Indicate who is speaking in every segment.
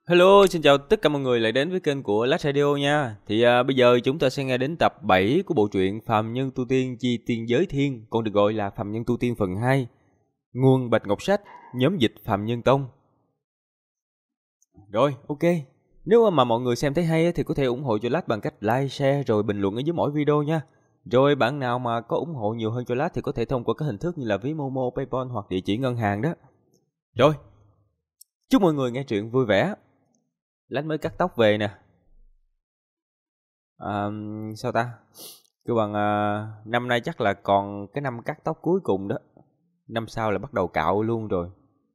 Speaker 1: Hello, xin chào tất cả mọi người lại đến với kênh của Lách Radio nha. Bây giờ chúng ta sẽ nghe đến tập 7 của bộ truyện Phàm Nhân Tu Tiên Chi Tiên Giới Thiên, còn được gọi là Phàm Nhân Tu Tiên phần 2. Nguồn Bạch Ngọc Sách, nhóm dịch Phàm Nhân Tông. Rồi, ok. Nếu mà mọi người xem thấy hay thì có thể ủng hộ cho Lách bằng cách like, share rồi bình luận ở dưới mỗi video nha. Rồi bạn nào mà có ủng hộ nhiều hơn cho Lách thì có thể thông qua các hình thức như là ví Momo, PayPal hoặc địa chỉ ngân hàng đó. Rồi, chúc mọi người nghe truyện vui vẻ. Lách mới cắt tóc về nè. Sao ta? Cứ bằng năm nay chắc là còn cái năm cắt tóc cuối cùng đó. Năm sau là bắt đầu cạo luôn rồi.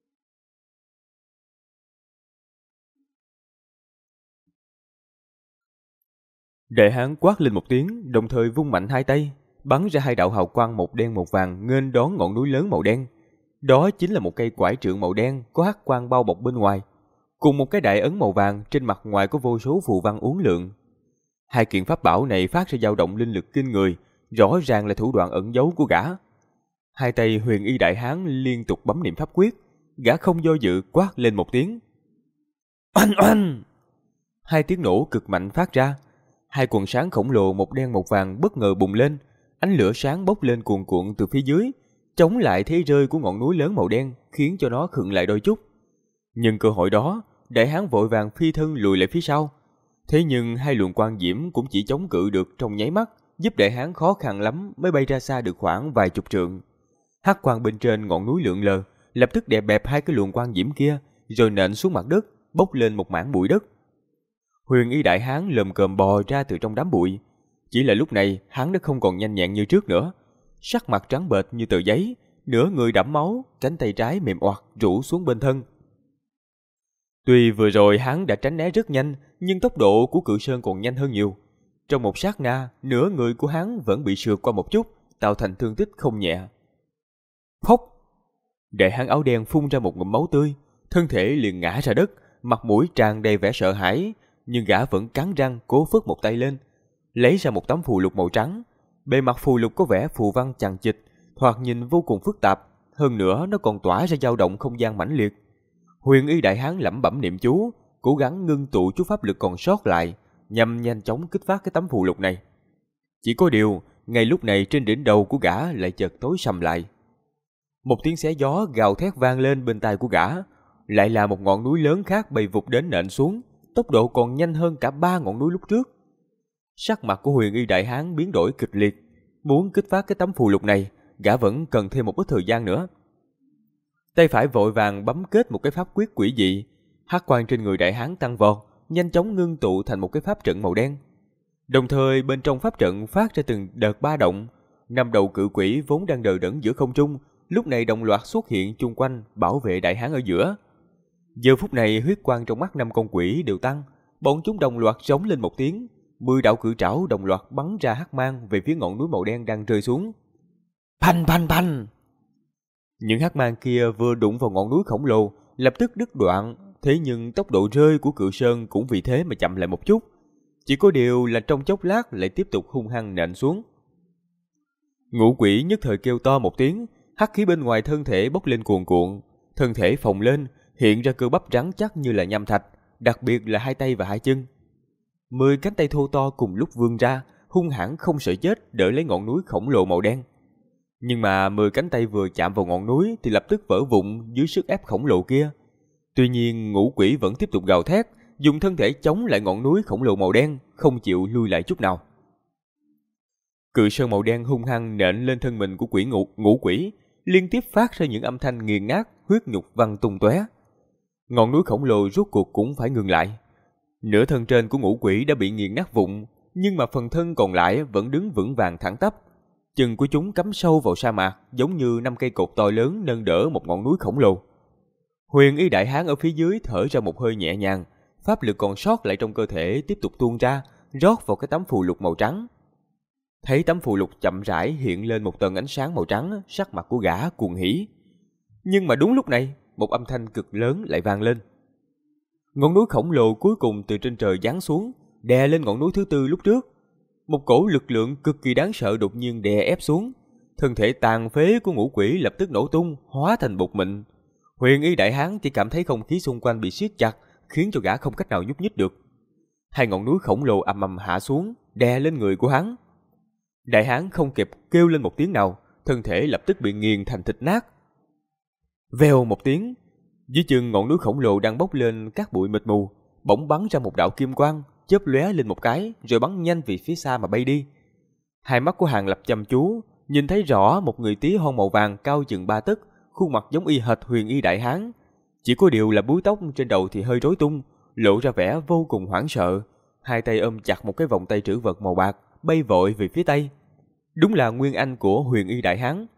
Speaker 1: Đệ hán quát lên một tiếng, đồng thời vung mạnh hai tay, bắn ra hai đạo hào quang một đen một vàng nghênh đón ngọn núi lớn màu đen. Đó chính là một cây quải trượng màu đen có hắc quang bao bọc bên ngoài, cùng một cái đại ấn màu vàng trên mặt ngoài có vô số phù văn uốn lượn. Hai kiện pháp bảo này phát ra dao động linh lực kinh người, rõ ràng là thủ đoạn ẩn giấu của gã. Hai tay Huyền Y đại hán liên tục bấm niệm pháp quyết, gã không do dự quát lên một tiếng. Oanh oanh! Hai tiếng nổ cực mạnh phát ra, hai quần sáng khổng lồ một đen một vàng bất ngờ bùng lên, ánh lửa sáng bốc lên cuồn cuộn từ phía dưới, chống lại thế rơi của ngọn núi lớn màu đen, khiến cho nó khựng lại đôi chút. Nhưng cơ hội đó, đại hán vội vàng phi thân lùi lại phía sau. Thế nhưng hai luồng quang diễm cũng chỉ chống cự được trong nháy mắt, giúp đại hán khó khăn lắm mới bay ra xa được khoảng vài chục trượng. Hắc quang bên trên ngọn núi lượn lờ, lập tức đè bẹp hai cái luồng quang diễm kia, rồi nện xuống mặt đất, bốc lên một mảng bụi đất. Huyền Y đại hán lồm cồm bò ra từ trong đám bụi. Chỉ là lúc này hắn đã không còn nhanh nhẹn như trước nữa, sắc mặt trắng bệch như tờ giấy, nửa người đẫm máu, cánh tay trái mềm oặt rũ xuống bên thân. Tuy vừa rồi hắn đã tránh né rất nhanh, nhưng tốc độ của Cự Sơn còn nhanh hơn nhiều. Trong một sát na, nửa người của hắn vẫn bị sượt qua một chút, tạo thành thương tích không nhẹ. Phốc! Đại hán áo đen phun ra một ngụm máu tươi, thân thể liền ngã ra đất, mặt mũi tràn đầy vẻ sợ hãi, nhưng gã vẫn cắn răng cố phất một tay lên, lấy ra một tấm phù lục màu trắng. Bề mặt phù lục có vẻ phù văn chằng chịt, thoạt nhìn vô cùng phức tạp, hơn nữa nó còn tỏa ra dao động không gian mãnh liệt. Huyền Y đại hán lẩm bẩm niệm chú, cố gắng ngưng tụ chút pháp lực còn sót lại, nhằm nhanh chóng kích phát cái tấm phù lục này. Chỉ có điều, ngay lúc này trên đỉnh đầu của gã lại chợt tối sầm lại. Một tiếng xé gió gào thét vang lên bên tai của gã, lại là một ngọn núi lớn khác bay vụt đến nện xuống, tốc độ còn nhanh hơn cả ba ngọn núi lúc trước. Sắc mặt của Huyền Y đại hán biến đổi kịch liệt, muốn kích phát cái tấm phù lục này, gã vẫn cần thêm một ít thời gian nữa. Tay phải vội vàng bấm kết một cái pháp quyết quỷ dị, hắc quang trên người đại hán tăng vọt, nhanh chóng ngưng tụ thành một cái pháp trận màu đen. Đồng thời bên trong pháp trận phát ra từng đợt ba động, năm đầu cự quỷ vốn đang đờ đẫn giữa không trung, lúc này đồng loạt xuất hiện chung quanh bảo vệ đại hán ở giữa. Giờ phút này huyết quang trong mắt năm con quỷ đều tăng, bọn chúng đồng loạt rống lên một tiếng, 10 đạo cự trảo đồng loạt bắn ra hắc mang về phía ngọn núi màu đen đang rơi xuống. Phanh phanh phanh! Những hắc mang kia vừa đụng vào ngọn núi khổng lồ, lập tức đứt đoạn, thế nhưng tốc độ rơi của Cự Sơn cũng vì thế mà chậm lại một chút. Chỉ có điều là trong chốc lát lại tiếp tục hung hăng nện xuống. Ngũ quỷ nhất thời kêu to một tiếng, hắc khí bên ngoài thân thể bốc lên cuồn cuộn, thân thể phồng lên, hiện ra cơ bắp rắn chắc như là nham thạch, đặc biệt là hai tay và hai chân. 10 cánh tay thô to cùng lúc vươn ra, hung hãn không sợ chết đỡ lấy ngọn núi khổng lồ màu đen. Nhưng mà 10 cánh tay vừa chạm vào ngọn núi thì lập tức vỡ vụn dưới sức ép khổng lồ kia. Tuy nhiên ngũ quỷ vẫn tiếp tục gào thét, dùng thân thể chống lại ngọn núi khổng lồ màu đen, không chịu lui lại chút nào. Cự sơn màu đen hung hăng nện lên thân mình của ngũ quỷ, liên tiếp phát ra những âm thanh nghiền nát, huyết nhục văng tung tóe. Ngọn núi khổng lồ rốt cuộc cũng phải ngừng lại. Nửa thân trên của ngũ quỷ đã bị nghiền nát vụn, nhưng mà phần thân còn lại vẫn đứng vững vàng thẳng tắp. Chân của chúng cắm sâu vào sa mạc, giống như 5 cây cột to lớn nâng đỡ một ngọn núi khổng lồ. Huyền Y đại hán ở phía dưới thở ra một hơi nhẹ nhàng, pháp lực còn sót lại trong cơ thể tiếp tục tuôn ra, rót vào cái tấm phù lục màu trắng. Thấy tấm phù lục chậm rãi hiện lên một tầng ánh sáng màu trắng, sắc mặt của gã cuồng hỉ. Nhưng mà đúng lúc này, một âm thanh cực lớn lại vang lên. Ngọn núi khổng lồ cuối cùng từ trên trời giáng xuống, đè lên ngọn núi thứ tư lúc trước. Một cổ lực lượng cực kỳ đáng sợ đột nhiên đè ép xuống, thân thể tàn phế của ngũ quỷ lập tức nổ tung, hóa thành bột mịn. Huyền Y đại hán chỉ cảm thấy không khí xung quanh bị siết chặt, khiến cho gã không cách nào nhúc nhích được. Hai ngọn núi khổng lồ ầm ầm hạ xuống, đè lên người của hắn. Đại hán không kịp kêu lên một tiếng nào, thân thể lập tức bị nghiền thành thịt nát. Vèo một tiếng, dưới chân ngọn núi khổng lồ đang bốc lên các bụi mịt mù, bỗng bắn ra một đạo kim quang, chớp lóe lên một cái, rồi bắn nhanh về phía xa mà bay đi. Hai mắt của Hàng Lập chăm chú, nhìn thấy rõ một người tí hon màu vàng cao chừng 3 tấc, khuôn mặt giống y hệt Huyền Y đại hán. Chỉ có điều là búi tóc trên đầu thì hơi rối tung, lộ ra vẻ vô cùng hoảng sợ. Hai tay ôm chặt một cái vòng tay trữ vật màu bạc, bay vội về phía tây. Đúng là nguyên anh của Huyền Y đại hán.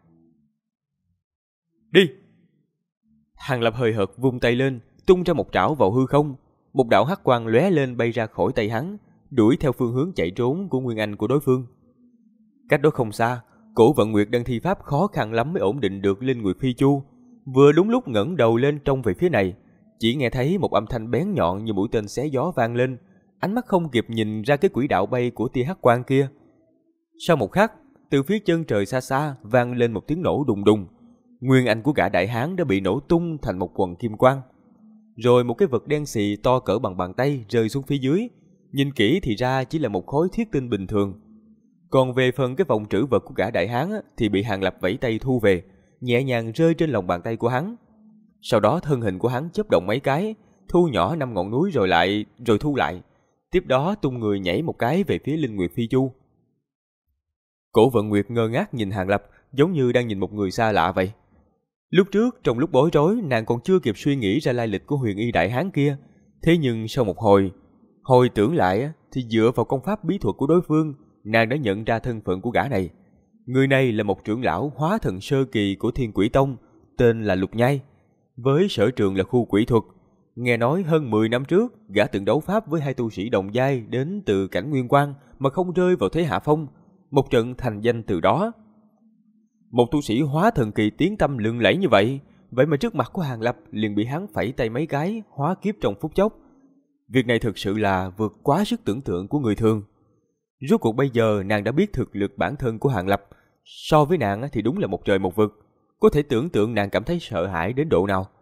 Speaker 1: Đi! Hàng Lập hời hợt vung tay lên, tung ra một trảo vào hư không. Một đạo hắc quang lóe lên bay ra khỏi tay hắn, đuổi theo phương hướng chạy trốn của nguyên anh của đối phương. Cách đó không xa, Cổ Vận Nguyệt đang thi pháp khó khăn lắm mới ổn định được Linh Nguyệt Phi Chu. Vừa đúng lúc ngẩng đầu lên trông về phía này, chỉ nghe thấy một âm thanh bén nhọn như mũi tên xé gió vang lên, ánh mắt không kịp nhìn ra cái quỹ đạo bay của tia hắc quang kia. Sau một khắc, từ phía chân trời xa xa vang lên một tiếng nổ đùng đùng. Nguyên anh của gã đại hán đã bị nổ tung thành một quần kim quang. Rồi một cái vật đen xì to cỡ bằng bàn tay rơi xuống phía dưới, nhìn kỹ thì ra chỉ là một khối thiết tinh bình thường. Còn về phần cái vòng trữ vật của gã đại hán thì bị Hàng Lập vẫy tay thu về, nhẹ nhàng rơi trên lòng bàn tay của hắn. Sau đó thân hình của hắn chớp động mấy cái, thu nhỏ 5 ngọn núi rồi thu lại. Tiếp đó tung người nhảy một cái về phía Linh Nguyệt Phi Chu. Cổ Vận Nguyệt ngơ ngác nhìn Hàng Lập, giống như đang nhìn một người xa lạ vậy. Lúc trước, trong lúc bối rối, nàng còn chưa kịp suy nghĩ ra lai lịch của Huyền Y đại hán kia. Thế nhưng sau một hồi tưởng lại thì dựa vào công pháp bí thuật của đối phương, nàng đã nhận ra thân phận của gã này. Người này là một trưởng lão hóa thần sơ kỳ của Thiên Quỷ Tông, tên là Lục Nhai. Với sở trường là khu quỷ thuật, nghe nói hơn 10 năm trước, gã từng đấu pháp với hai tu sĩ đồng giai đến từ cảnh Nguyên Quang mà không rơi vào thế hạ phong, một trận thành danh từ đó. Một tu sĩ hóa thần kỳ tiếng tăm lừng lẫy như vậy, vậy mà trước mặt của Hàng Lập liền bị hắn phẩy tay mấy cái, hóa kiếp trong phút chốc. Việc này thực sự là vượt quá sức tưởng tượng của người thường. Rốt cuộc bây giờ nàng đã biết thực lực bản thân của Hàng Lập, so với nàng thì đúng là một trời một vực. Có thể tưởng tượng nàng cảm thấy sợ hãi đến độ nào.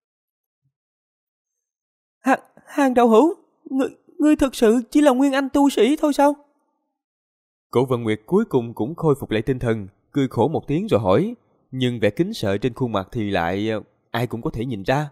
Speaker 2: Hàng đạo hữu, ngươi thực sự chỉ là nguyên anh tu sĩ thôi sao?
Speaker 1: Cổ Vận Nguyệt cuối cùng cũng khôi phục lại tinh thần, cười khổ một tiếng rồi hỏi, nhưng vẻ kính sợ trên khuôn mặt thì lại ai cũng có thể nhìn ra.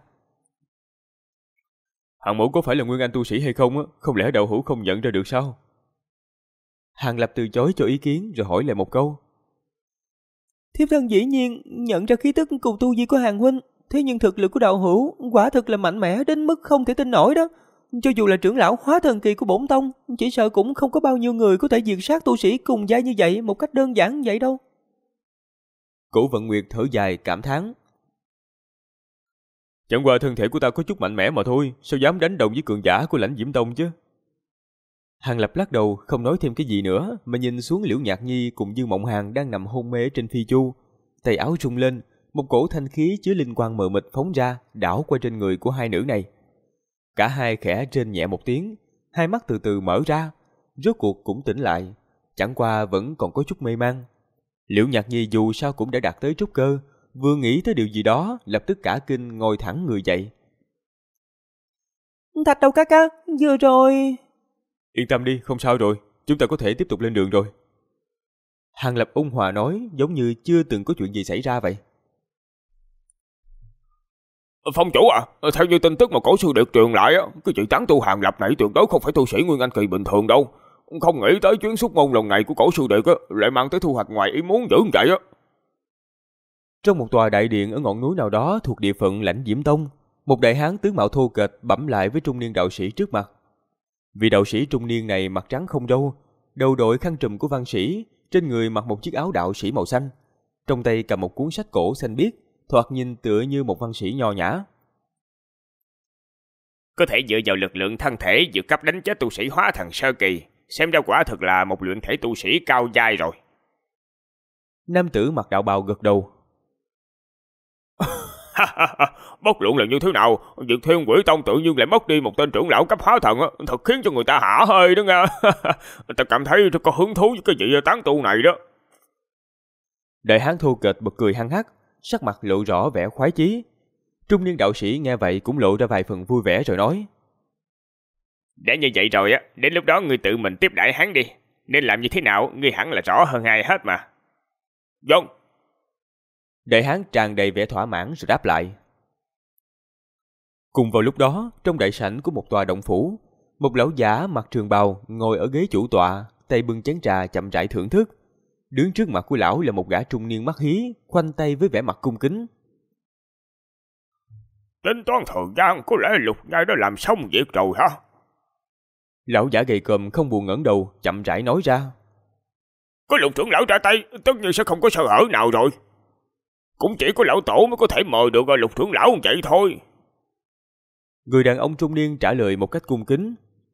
Speaker 1: Hàng mẫu có phải là nguyên anh tu sĩ hay không? Không lẽ đạo hữu không nhận ra được sao? Hàng Lập từ chối cho ý kiến rồi hỏi lại một câu.
Speaker 2: Thiếp thân dĩ nhiên nhận ra khí tức cùng tu vi của Hàng huynh, thế nhưng thực lực của đạo hữu quả thực là mạnh mẽ đến mức không thể tin nổi đó. Cho dù là trưởng lão hóa thần kỳ của bổn tông, chỉ sợ cũng không có bao nhiêu người có thể diệt sát tu sĩ cùng giai như vậy một cách đơn giản vậy đâu.
Speaker 1: Cổ Vận Nguyệt thở dài cảm thán. Chẳng qua thân thể của ta có chút mạnh mẽ mà thôi, sao dám đánh đồng với cường giả của Lãnh Diễm Tông chứ? Hàng Lập lắc đầu không nói thêm cái gì nữa, mà nhìn xuống Liễu Nhạc Nhi cùng Dương Mộng Hàn đang nằm hôn mê trên phi chu. Tay áo rung lên, một cổ thanh khí chứa linh quang mờ mịt phóng ra, đảo qua trên người của hai nữ này. Cả hai khẽ rên nhẹ một tiếng, hai mắt từ từ mở ra, rốt cuộc cũng tỉnh lại, chẳng qua vẫn còn có chút mê man. Liễu Nhạc Nhi dù sao cũng đã đạt tới trúc cơ, vừa nghĩ tới điều gì đó, lập tức cả kinh ngồi thẳng người dậy.
Speaker 2: Thạch đầu ca ca, vừa rồi...
Speaker 1: Yên tâm đi, không sao rồi, chúng ta có thể tiếp tục lên đường rồi. Hàng Lập ôn hòa nói, giống như chưa từng có chuyện gì xảy ra vậy.
Speaker 3: Phong chủ à, theo như tin tức mà cổ sư được truyền lại, cái vị tán tu Hàng Lập này tuyệt đối không phải tu sĩ nguyên anh kỳ bình thường đâu. Không nghĩ tới chuyến xuất môn lần này của cổ sư đệ lại mang tới thu hoạch ngoài ý muốn dữ như vậy á.
Speaker 1: Trong một tòa đại điện ở ngọn núi nào đó thuộc địa phận Lãnh Diễm Tông, một đại hán tướng mạo thô kệch bẩm lại với trung niên đạo sĩ trước mặt. Vị đạo sĩ trung niên này mặt trắng không râu, đầu đội khăn trùm của văn sĩ, trên người mặc một chiếc áo đạo sĩ màu xanh, trong tay cầm một cuốn sách cổ xanh biếc, thoạt nhìn tựa như một văn sĩ nho nhã.
Speaker 3: Có thể dựa vào lực lượng thân thể vượt cấp đánh chết tu sĩ hóa thần sơ kỳ, xem ra quả thực là một luyện thể tu sĩ cao giai rồi.
Speaker 1: Nam tử mặc đạo bào gật đầu.
Speaker 3: Bất luận là như thế nào, việc Thiên Quỷ Tông tự nhiên lại mất đi một tên trưởng lão cấp hóa thần, thật khiến cho người ta hả hơi đó nha. Ta cảm thấy rất có hứng thú với cái vị tán tu này đó.
Speaker 1: Đại hán thô kệch bật cười hăng hắc, sắc mặt lộ rõ vẻ khoái chí. Trung niên đạo sĩ nghe vậy cũng lộ ra vài phần vui vẻ rồi nói.
Speaker 3: Đã như vậy rồi á, đến lúc đó ngươi tự mình tiếp đãi hắn đi. Nên làm như thế nào, ngươi hẳn là rõ hơn ai hết mà. Vâng.
Speaker 1: Đại hán tràn đầy vẻ thỏa mãn rồi đáp lại. Cùng vào lúc đó, trong đại sảnh của một tòa động phủ, một lão giả mặc trường bào ngồi ở ghế chủ tọa, tay bưng chén trà chậm rãi thưởng thức. Đứng trước mặt của lão là một gã trung niên mắt hí, khoanh tay với vẻ mặt cung kính.
Speaker 3: Tính toán thời gian, có lẽ Lục Nhai đã làm xong việc rồi hả?
Speaker 1: Lão giả gầy còm không buồn ngẩng đầu, chậm rãi nói ra.
Speaker 3: Có Lục trưởng lão ra tay, tất nhiên sẽ không có sơ hở nào rồi. Cũng chỉ có lão tổ mới có thể mời được Lục trưởng lão vậy thôi.
Speaker 1: Người đàn ông trung niên trả lời một cách cung kính.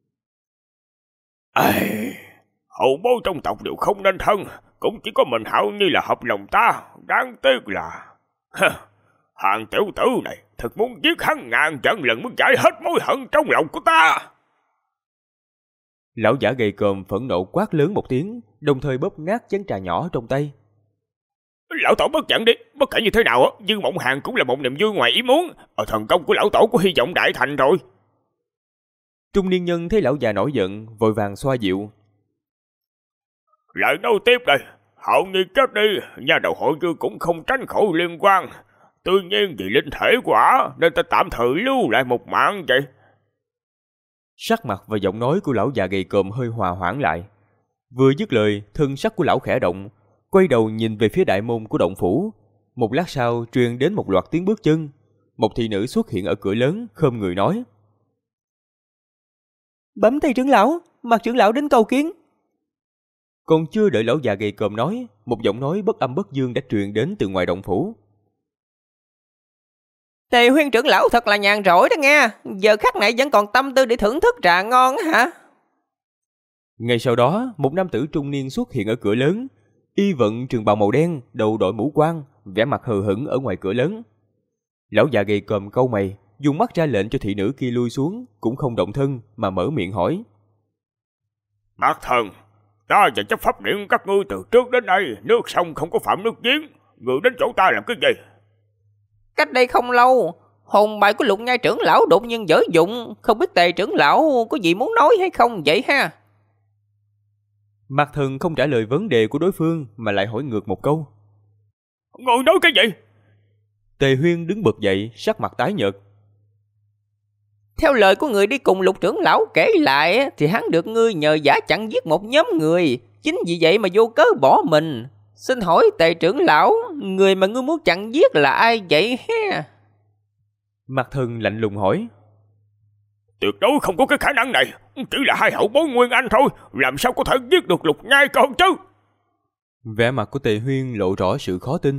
Speaker 3: Hậu bối trong tộc đều không nên thân, cũng chỉ có mình Hạo Nhi là hợp lòng ta. Đáng tiếc là Hàng tiểu tử này thật muốn giết hắn ngàn trận lần mới giải hết mối hận trong lòng của ta.
Speaker 1: Lão giả gầy còm phẫn nộ quát lớn một tiếng, đồng thời bóp nát chén trà nhỏ trong tay.
Speaker 3: Lão tổ bất giận đi, bất kể như thế nào, Dương Mộng Hàn cũng là một niềm vui ngoài ý muốn. Thần công của lão tổ có hy vọng đại thành rồi.
Speaker 1: Trung niên nhân thấy lão già nổi giận, vội vàng xoa dịu.
Speaker 3: Lại nói tiếp đây, Hạo Nhi chết đi, nhà đầu hội cư cũng không tránh khỏi liên quan. Tuy nhiên vì linh thể quả nên ta tạm thời lưu lại một mạng vậy.
Speaker 1: Sắc mặt và giọng nói của lão già gầy còm hơi hòa hoãn lại. Vừa dứt lời, thân sắc của lão khẽ động, quay đầu nhìn về phía đại môn của động phủ. Một lát sau truyền đến một loạt tiếng bước chân. Một thị nữ xuất hiện ở cửa lớn, khom người nói.
Speaker 2: Bấm tay trưởng lão, Mạc trưởng lão đến cầu kiến.
Speaker 1: Còn chưa đợi lão già gầy còm nói, một giọng nói bất âm bất dương đã truyền đến từ ngoài động phủ.
Speaker 2: Tề Huyên trưởng lão thật là nhàn rỗi đó nghe. Giờ khắc này vẫn còn tâm tư để thưởng thức trà ngon hả?
Speaker 1: Ngay sau đó, một nam tử trung niên xuất hiện ở cửa lớn. Y vận trường bào màu đen, đầu đội mũ quan, vẻ mặt hờ hững ở ngoài cửa lớn. Lão già gầy còm cau mày, dùng mắt ra lệnh cho thị nữ kia lui xuống, cũng không động thân mà mở miệng hỏi.
Speaker 3: Bác thần, ta và chấp pháp điện các ngươi từ trước đến nay nước sông không có phạm nước giếng, người đến chỗ ta làm cái gì?
Speaker 2: Cách đây không lâu, hồn bài của Lục Nhai trưởng lão đột nhiên dở dụng, không biết Tề trưởng lão có gì muốn nói hay không vậy ha?
Speaker 1: Mạc Thần không trả lời vấn đề của đối phương mà lại hỏi ngược một câu.
Speaker 3: Người nói cái gì?
Speaker 1: Tề Huyên đứng bật dậy, sắc mặt tái nhợt.
Speaker 2: Theo lời của người đi cùng Lục trưởng lão kể lại thì hắn được ngươi nhờ giả chặn giết một nhóm người, chính vì vậy mà vô cớ bỏ mình. Xin hỏi Tề trưởng lão, người mà ngươi muốn chặn giết là ai vậy ha?
Speaker 1: Mạc Thần lạnh lùng hỏi.
Speaker 3: Tuyệt đối không có cái khả năng này, chỉ là hai hậu bối Nguyên Anh thôi, làm sao có thể giết được Lục Nhai con chứ?
Speaker 1: Vẻ mặt của Tề Huyên lộ rõ sự khó tin.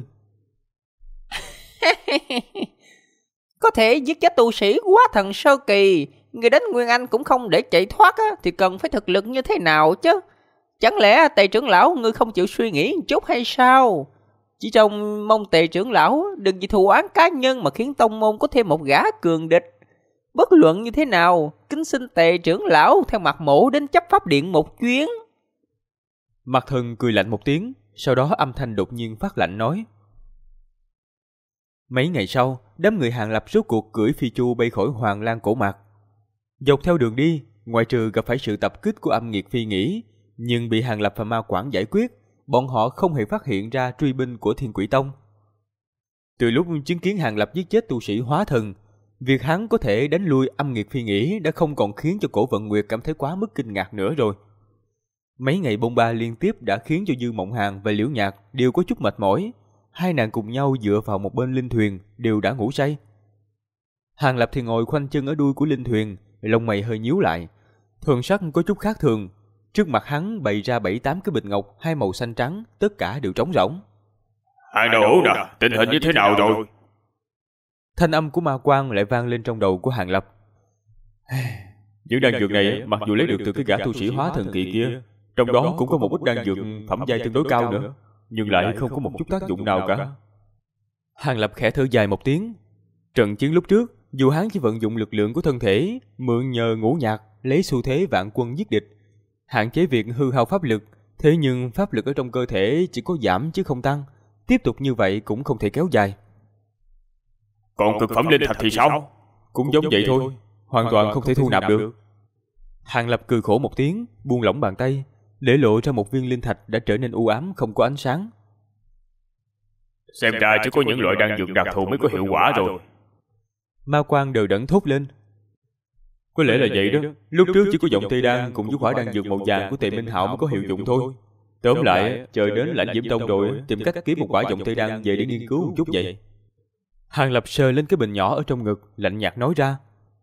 Speaker 2: Có thể giết chết tu sĩ quá thần sơ kỳ, người đến Nguyên Anh cũng không để chạy thoát thì cần phải thực lực như thế nào chứ? Chẳng lẽ Tề trưởng lão ngươi không chịu suy nghĩ một chút hay sao? Chỉ trông mong Tề trưởng lão đừng vì thù oán cá nhân mà khiến tông môn có thêm một gã cường địch. Bất luận như thế nào, kính xin Tề trưởng lão theo mặt mộ đến chấp pháp điện một chuyến.
Speaker 1: Mạc Thần cười lạnh một tiếng, sau đó âm thanh đột nhiên phát lạnh nói. Mấy ngày sau, đám người Hàng Lập rốt cuộc cưỡi phi chu bay khỏi Hoàng Lan Cổ Mạc. Dọc theo đường đi, ngoại trừ gặp phải sự tập kích của âm nghiệt phi nghĩ, nhưng bị Hàng Lập và Ma Quảng giải quyết, bọn họ không hề phát hiện ra truy binh của Thiên Quỷ Tông. Từ lúc chứng kiến Hàng Lập giết chết tu sĩ hóa thần, việc hắn có thể đánh lui âm nghiệt phi nghĩ đã không còn khiến cho Cổ Vận Nguyệt cảm thấy quá mức kinh ngạc nữa rồi. Mấy ngày bôn ba liên tiếp đã khiến cho Dương Mộng Hàn và Liễu Nhạc đều có chút mệt mỏi. Hai nàng cùng nhau dựa vào một bên linh thuyền, đều đã ngủ say. Hàng Lập thì ngồi khoanh chân ở đuôi của linh thuyền, lông mày hơi nhíu lại. Thần sắc có chút khác thường. Trước mặt hắn bày ra 7-8 cái bình ngọc hai màu xanh trắng, tất cả đều trống rỗng.
Speaker 3: Hai đồ nè, tình hình như thế nào rồi?
Speaker 1: Thanh âm của Ma Quang lại vang lên trong đầu của Hàng Lập. Những đan dược này mặc dù lấy được từ cái gã tu sĩ hóa thần kỳ kia, trong đó cũng có một ít đan dược phẩm giai tương đối cao nữa, nhưng lại không có một chút tác dụng nào cả. Hàng Lập khẽ thở dài một tiếng. Trận chiến lúc trước, dù hắn chỉ vận dụng lực lượng của thân thể, mượn nhờ ngũ nhạc lấy xu thế vạn quân giết địch, hạn chế việc hư hao pháp lực, thế nhưng pháp lực ở trong cơ thể chỉ có giảm chứ không tăng, tiếp tục như vậy cũng không thể kéo dài.
Speaker 3: Còn cực phẩm linh thạch thì sao?
Speaker 1: Cũng giống vậy thôi, hoàn toàn không thể thu nạp được. Hàng Lập cười khổ một tiếng, buông lỏng bàn tay, để lộ ra một viên linh thạch đã trở nên u ám không có ánh sáng.
Speaker 3: Xem ra chỉ có những loại đan dược đặc thù mới có hiệu quả rồi.
Speaker 1: Ma Quang đờ đẫn thốt lên. Có lẽ là vậy đó. Lúc trước chỉ có dòng Tây Đan cùng với quả đan dược màu vàng của Tề Minh Hạo mới có hiệu dụng thôi. Tóm lại, chờ đến Lãnh Diễm Tông rồi tìm cách kiếm một quả dòng Tây Đan về để nghiên cứu một chút vậy. Hàng Lập sờ lên cái bình nhỏ ở trong ngực, lạnh nhạt nói ra.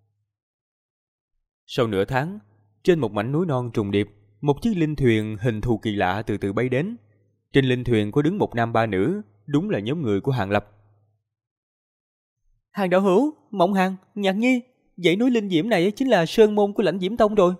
Speaker 1: Sau nửa tháng, trên một mảnh núi non trùng điệp, một chiếc linh thuyền hình thù kỳ lạ từ từ bay đến. Trên linh thuyền có đứng một nam ba nữ, đúng là nhóm người của Hàng Lập.
Speaker 2: Hàng đạo hữu, Mộng Hàn, Nhạc Nhi, dãy núi linh diễm này chính là sơn môn của Lãnh Diễm Tông rồi.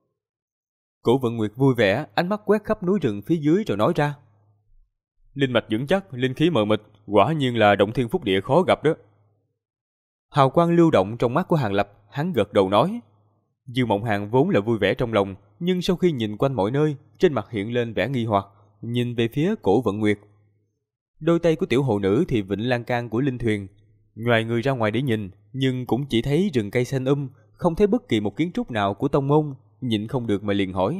Speaker 1: Cổ Vận Nguyệt vui vẻ, ánh mắt quét khắp núi rừng phía dưới rồi nói ra. Linh mạch vững chắc, linh khí mờ mịt, quả nhiên là động thiên phúc địa khó gặp đó. Hào quang lưu động trong mắt của Hàng Lập, hắn gật đầu nói. Dư Mộng Hàn vốn là vui vẻ trong lòng, nhưng sau khi nhìn quanh mọi nơi, trên mặt hiện lên vẻ nghi hoặc, nhìn về phía Cổ Vận Nguyệt. Đôi tay của tiểu hộ nữ thì vịnh lan can của linh thuyền, nhoài người ra ngoài để nhìn, nhưng cũng chỉ thấy rừng cây xanh không thấy bất kỳ một kiến trúc nào của tông môn, nhịn không được mà liền hỏi.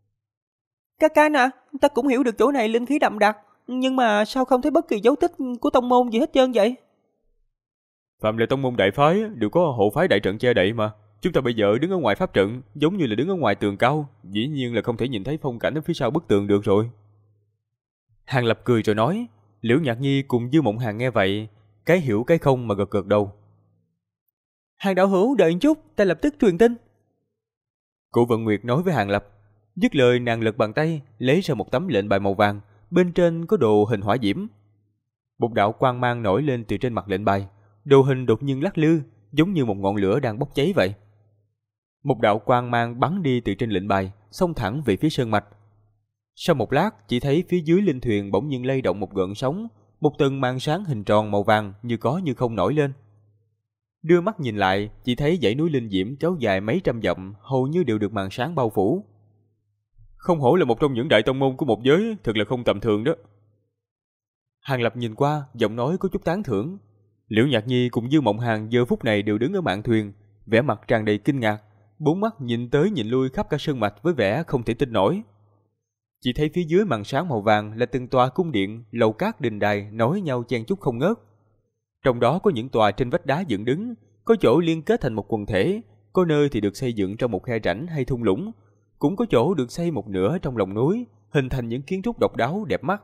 Speaker 2: Ca nè, ta cũng hiểu được chỗ này linh khí đậm đặc, nhưng mà sao không thấy bất kỳ dấu tích của tông môn gì hết trơn vậy?
Speaker 1: Phạm là tông môn đại phái đều có hộ phái đại trận che đậy mà. Chúng ta bây giờ đứng ở ngoài pháp trận, giống như là đứng ở ngoài tường cao, dĩ nhiên là không thể nhìn thấy phong cảnh ở phía sau bức tường được rồi. Hàng Lập cười rồi nói. Liễu Nhạc Nhi cùng Dư Mộng Hàn nghe vậy, cái hiểu cái không mà gật gật đầu.
Speaker 2: Hàng đạo hữu đợi một chút, ta lập tức truyền tin.
Speaker 1: Cổ Vận Nguyệt nói với Hàng Lập. Dứt lời nàng lật bàn tay, lấy ra một tấm lệnh bài màu vàng, bên trên có đồ hình hỏa diễm. Một đạo quang mang nổi lên từ trên mặt lệnh bài, đồ hình đột nhiên lắc lư, giống như một ngọn lửa đang bốc cháy vậy. Một đạo quang mang bắn đi từ trên lệnh bài, xông thẳng về phía sơn mạch. Sau một lát, chỉ thấy phía dưới linh thuyền bỗng nhiên lay động một gợn sóng, một tầng màn sáng hình tròn màu vàng như có như không nổi lên. Đưa mắt nhìn lại, chỉ thấy dãy núi linh diễm kéo dài mấy trăm dặm, hầu như đều được màn sáng bao phủ. Không hổ là một trong những đại tông môn của một giới, thật là không tầm thường đó. Hàng Lập nhìn qua, giọng nói có chút tán thưởng. Liễu Nhạc Nhi cùng Dư Mộng Hàn giờ phút này đều đứng ở mạn thuyền, vẻ mặt tràn đầy kinh ngạc, bốn mắt nhìn tới nhìn lui khắp cả sơn mạch với vẻ không thể tin nổi. Chỉ thấy phía dưới màn sáng màu vàng là từng tòa cung điện, lầu cát đình đài nối nhau chen chúc không ngớt. Trong đó có những tòa trên vách đá dựng đứng, có chỗ liên kết thành một quần thể, có nơi thì được xây dựng trong một khe rãnh hay thung lũng, cũng có chỗ được xây một nửa trong lòng núi, hình thành những kiến trúc độc đáo đẹp mắt.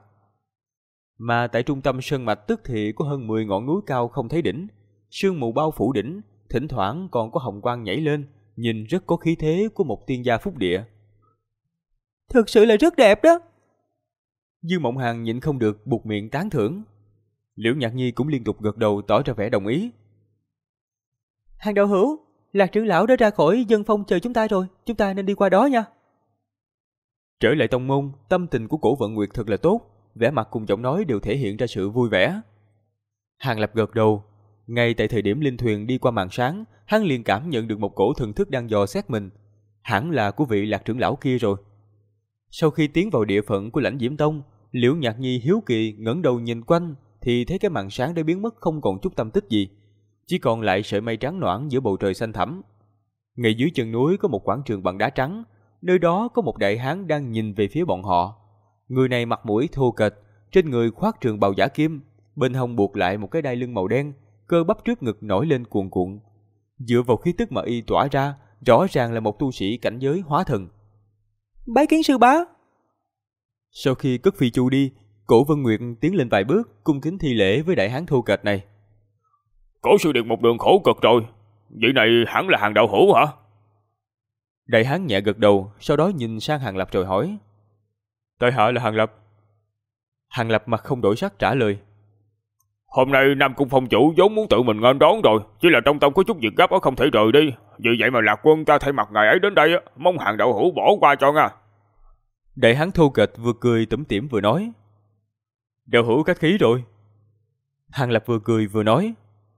Speaker 1: Mà tại trung tâm sơn mạch tức thì có hơn 10 ngọn núi cao không thấy đỉnh, sương mù bao phủ đỉnh, thỉnh thoảng còn có hồng quang nhảy lên, nhìn rất có khí thế của một tiên gia phúc địa.
Speaker 2: Thực sự là rất đẹp đó.
Speaker 1: Dư Mộng Hàn nhịn không được buột miệng tán thưởng. Liễu Nhạc Nhi cũng liên tục gật đầu tỏ ra vẻ đồng ý.
Speaker 2: Hàng đạo hữu, Lạc trưởng lão đã ra khỏi dân phong chờ chúng ta rồi, chúng ta nên đi qua đó nha.
Speaker 1: Trở lại tông môn, tâm tình của Cổ Vận Nguyệt thật là tốt, vẻ mặt cùng giọng nói đều thể hiện ra sự vui vẻ. Hàng Lập gật đầu. Ngay tại thời điểm linh thuyền đi qua màn sáng, hắn liền cảm nhận được một cổ thần thức đang dò xét mình, hẳn là của vị Lạc trưởng lão kia rồi. Sau khi tiến vào địa phận của Lãnh Diễm Tông, Liễu Nhạc Nhi hiếu kỳ ngẩng đầu nhìn quanh thì thấy cái màn sáng đã biến mất không còn chút tâm tích gì, chỉ còn lại sợi mây trắng noãn giữa bầu trời xanh thẳm. Ngay dưới chân núi có một quảng trường bằng đá trắng, nơi đó có một đại hán đang nhìn về phía bọn họ. Người này mặt mũi thô kệch, trên người khoác trường bào giả kim, bên hông buộc lại một cái đai lưng màu đen, cơ bắp trước ngực nổi lên cuồn cuộn. Dựa vào khí tức mà y tỏa ra, rõ ràng là một tu sĩ cảnh giới hóa thần.
Speaker 2: Bái kiến sư bá.
Speaker 1: Sau khi cất phi chu đi, Cổ Vân Nguyệt tiến lên vài bước, cung kính thi lễ với đại hán thô kệch này.
Speaker 3: Cổ sư điệt một đường khổ cực rồi, vị này hẳn là Hàng đạo hữu hả?
Speaker 1: Đại hán nhẹ gật đầu, sau đó nhìn sang Hàng Lập rồi hỏi. Tại hạ là Hàng Lập. Hàng Lập mặt không đổi sắc trả lời.
Speaker 3: Hôm nay Nam Cung phong chủ vốn muốn tự mình nghênh đón rồi, chỉ là trong tông có chút việc gấp không thể rời đi. Vì vậy mà Lạc Quân ta thay mặt ngài ấy đến đây, mong Hàng đạo hữu bỏ qua cho nha.
Speaker 1: Đại hán thô kệch vừa cười tủm tỉm vừa nói. Đạo hữu khách khí rồi. Hàng Lập vừa cười vừa nói.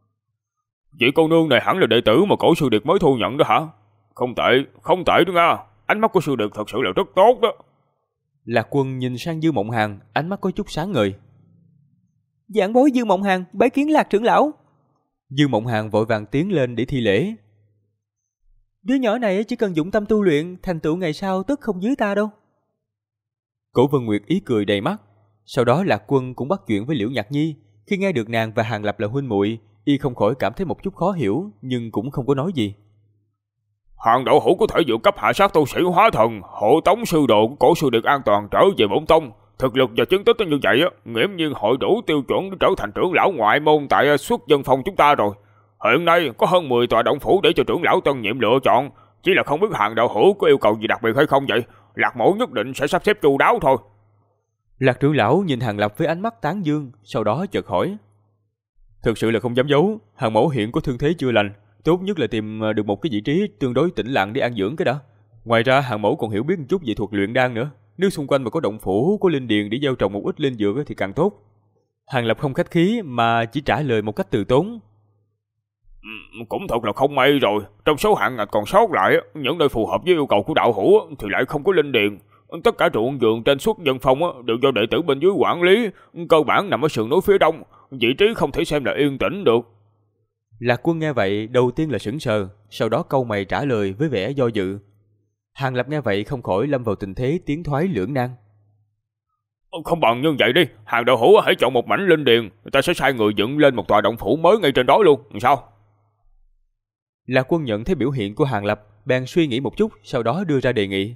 Speaker 3: Vị cô nương này hẳn là đệ tử mà cổ sư điệt mới thu nhận đó hả? Không tệ đó nha. Ánh mắt của sư điệt thật sự là rất tốt đó.
Speaker 1: Lạc Quân nhìn sang Dư Mộng Hàn, ánh mắt có chút sáng ngời.
Speaker 2: Giảng bối Dư Mộng Hàn bái kiến Lạc trưởng lão.
Speaker 1: Dư Mộng Hàn vội vàng tiến lên để thi lễ.
Speaker 2: Đứa nhỏ này chỉ cần dụng tâm tu luyện, thành tựu ngày sau tất không dưới ta đâu.
Speaker 1: Cổ Vân Nguyệt ý cười đầy mắt. Sau đó Lạc Quân cũng bắt chuyện với Liễu Nhạc Nhi. Khi nghe được nàng và Hàng Lập là huynh muội, y không khỏi cảm thấy một chút khó hiểu, nhưng cũng không có nói gì.
Speaker 3: Hàng đạo hữu có thể vượt cấp hạ sát tu sĩ hóa thần, hộ tống sư đồ của cổ sư điệt an toàn trở về bổn tông. Thực lực và chứng tích như vậy, nghiễm nhiên hội đủ tiêu chuẩn để trở thành trưởng lão ngoại môn tại Xuất Dân Phong chúng ta rồi. Hiện nay có hơn 10 tòa động phủ để cho trưởng lão tân nhiệm lựa chọn, chỉ là không biết Hàng đạo hữu có yêu cầu gì đặc biệt hay không vậy. Lạc mẫu nhất định sẽ sắp xếp chu đáo thôi.
Speaker 1: Lạc trưởng lão nhìn Hàng Lập với ánh mắt tán dương, sau đó chợt hỏi: Thực sự là không dám giấu, Hàng mẫu hiện có thương thế chưa lành, tốt nhất là tìm được một cái vị trí tương đối tĩnh lặng để an dưỡng cái đã. Ngoài ra Hàng mẫu còn hiểu biết một chút về thuật luyện đan nữa, nếu xung quanh mà có động phủ, có linh điền để gieo trồng một ít linh dược thì càng tốt. Hàng Lập không khách khí mà chỉ trả lời một cách từ tốn:
Speaker 3: Cũng thật là không may rồi, trong số hạng ngạch còn sót lại, những nơi phù hợp với yêu cầu của đạo hữu thì lại không có linh điền. Tất cả ruộng vườn trên Xuất Dân Phong đều do đệ tử bên dưới quản lý, cơ bản nằm ở sườn núi phía đông, vị trí không thể xem là yên tĩnh được.
Speaker 1: Lạc Quân nghe vậy đầu tiên là sững sờ, sau đó cau mày trả lời với vẻ do dự. Hàng Lập nghe vậy không khỏi lâm vào tình thế tiến thoái lưỡng nan.
Speaker 3: Không bằng như vậy đi, Hàng đạo hữu hãy chọn một mảnh linh điền, ta sẽ sai người dựng lên một tòa động phủ mới ngay trên đó luôn, sao?
Speaker 1: Lạc Quân nhận thấy biểu hiện của Hàng Lập, bèn suy nghĩ một chút, sau đó đưa ra đề nghị.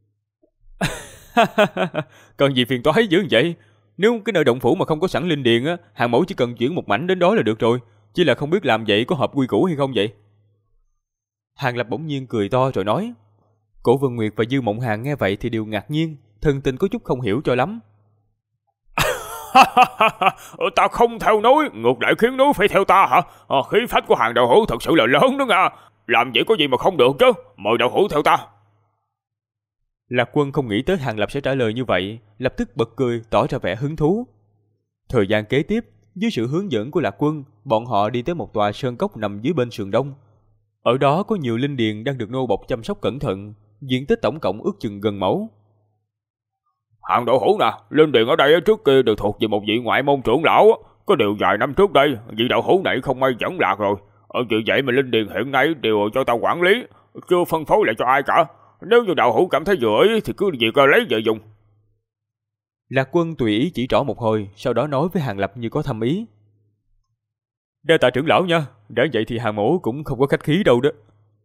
Speaker 1: Còn gì phiền toái dữ vậy? Nếu cái nơi động phủ mà không có sẵn linh điền á, Hàng mẫu chỉ cần chuyển một mảnh đến đó là được rồi, chỉ là không biết làm vậy có hợp quy củ hay không vậy? Hàng Lập bỗng nhiên cười to rồi nói. Cổ Vân Nguyệt và Dư Mộng Hàn nghe vậy thì đều ngạc nhiên, thần tình có chút không hiểu cho lắm.
Speaker 3: Ta không theo núi, ngược lại khiến núi phải theo ta hả? Khí phách của Hàng đạo hữu thật sự là lớn đó nha. Làm vậy có gì mà không được chứ? Mời đạo hữu theo ta.
Speaker 1: Lạc Quân không nghĩ tới Hàng Lập sẽ trả lời như vậy, lập tức bật cười tỏ ra vẻ hứng thú. Thời gian kế tiếp, dưới sự hướng dẫn của Lạc Quân, bọn họ đi tới một tòa sơn cốc nằm dưới bên sườn đông. Ở đó có nhiều linh điền đang được nô bộc chăm sóc cẩn thận, diện tích tổng cộng ước chừng gần mẫu.
Speaker 3: Hàng đạo hữu nè, linh điền ở đây trước kia đều thuộc về một vị ngoại môn trưởng lão, có điều vài năm trước đây, vị đạo hữu này không may dẫn lạc rồi. Vì vậy mà linh điền hiện nay đều cho ta quản lý, chưa phân phối lại cho ai cả. Nếu như đạo hữu cảm thấy vừa ý thì cứ việc lấy về dùng.
Speaker 1: Lạc Quân tùy ý chỉ trỏ một hồi, sau đó nói với Hàng Lập như có thâm ý. Đa tạ trưởng lão nha, đã vậy thì Hàng mẫu cũng không có khách khí đâu đó.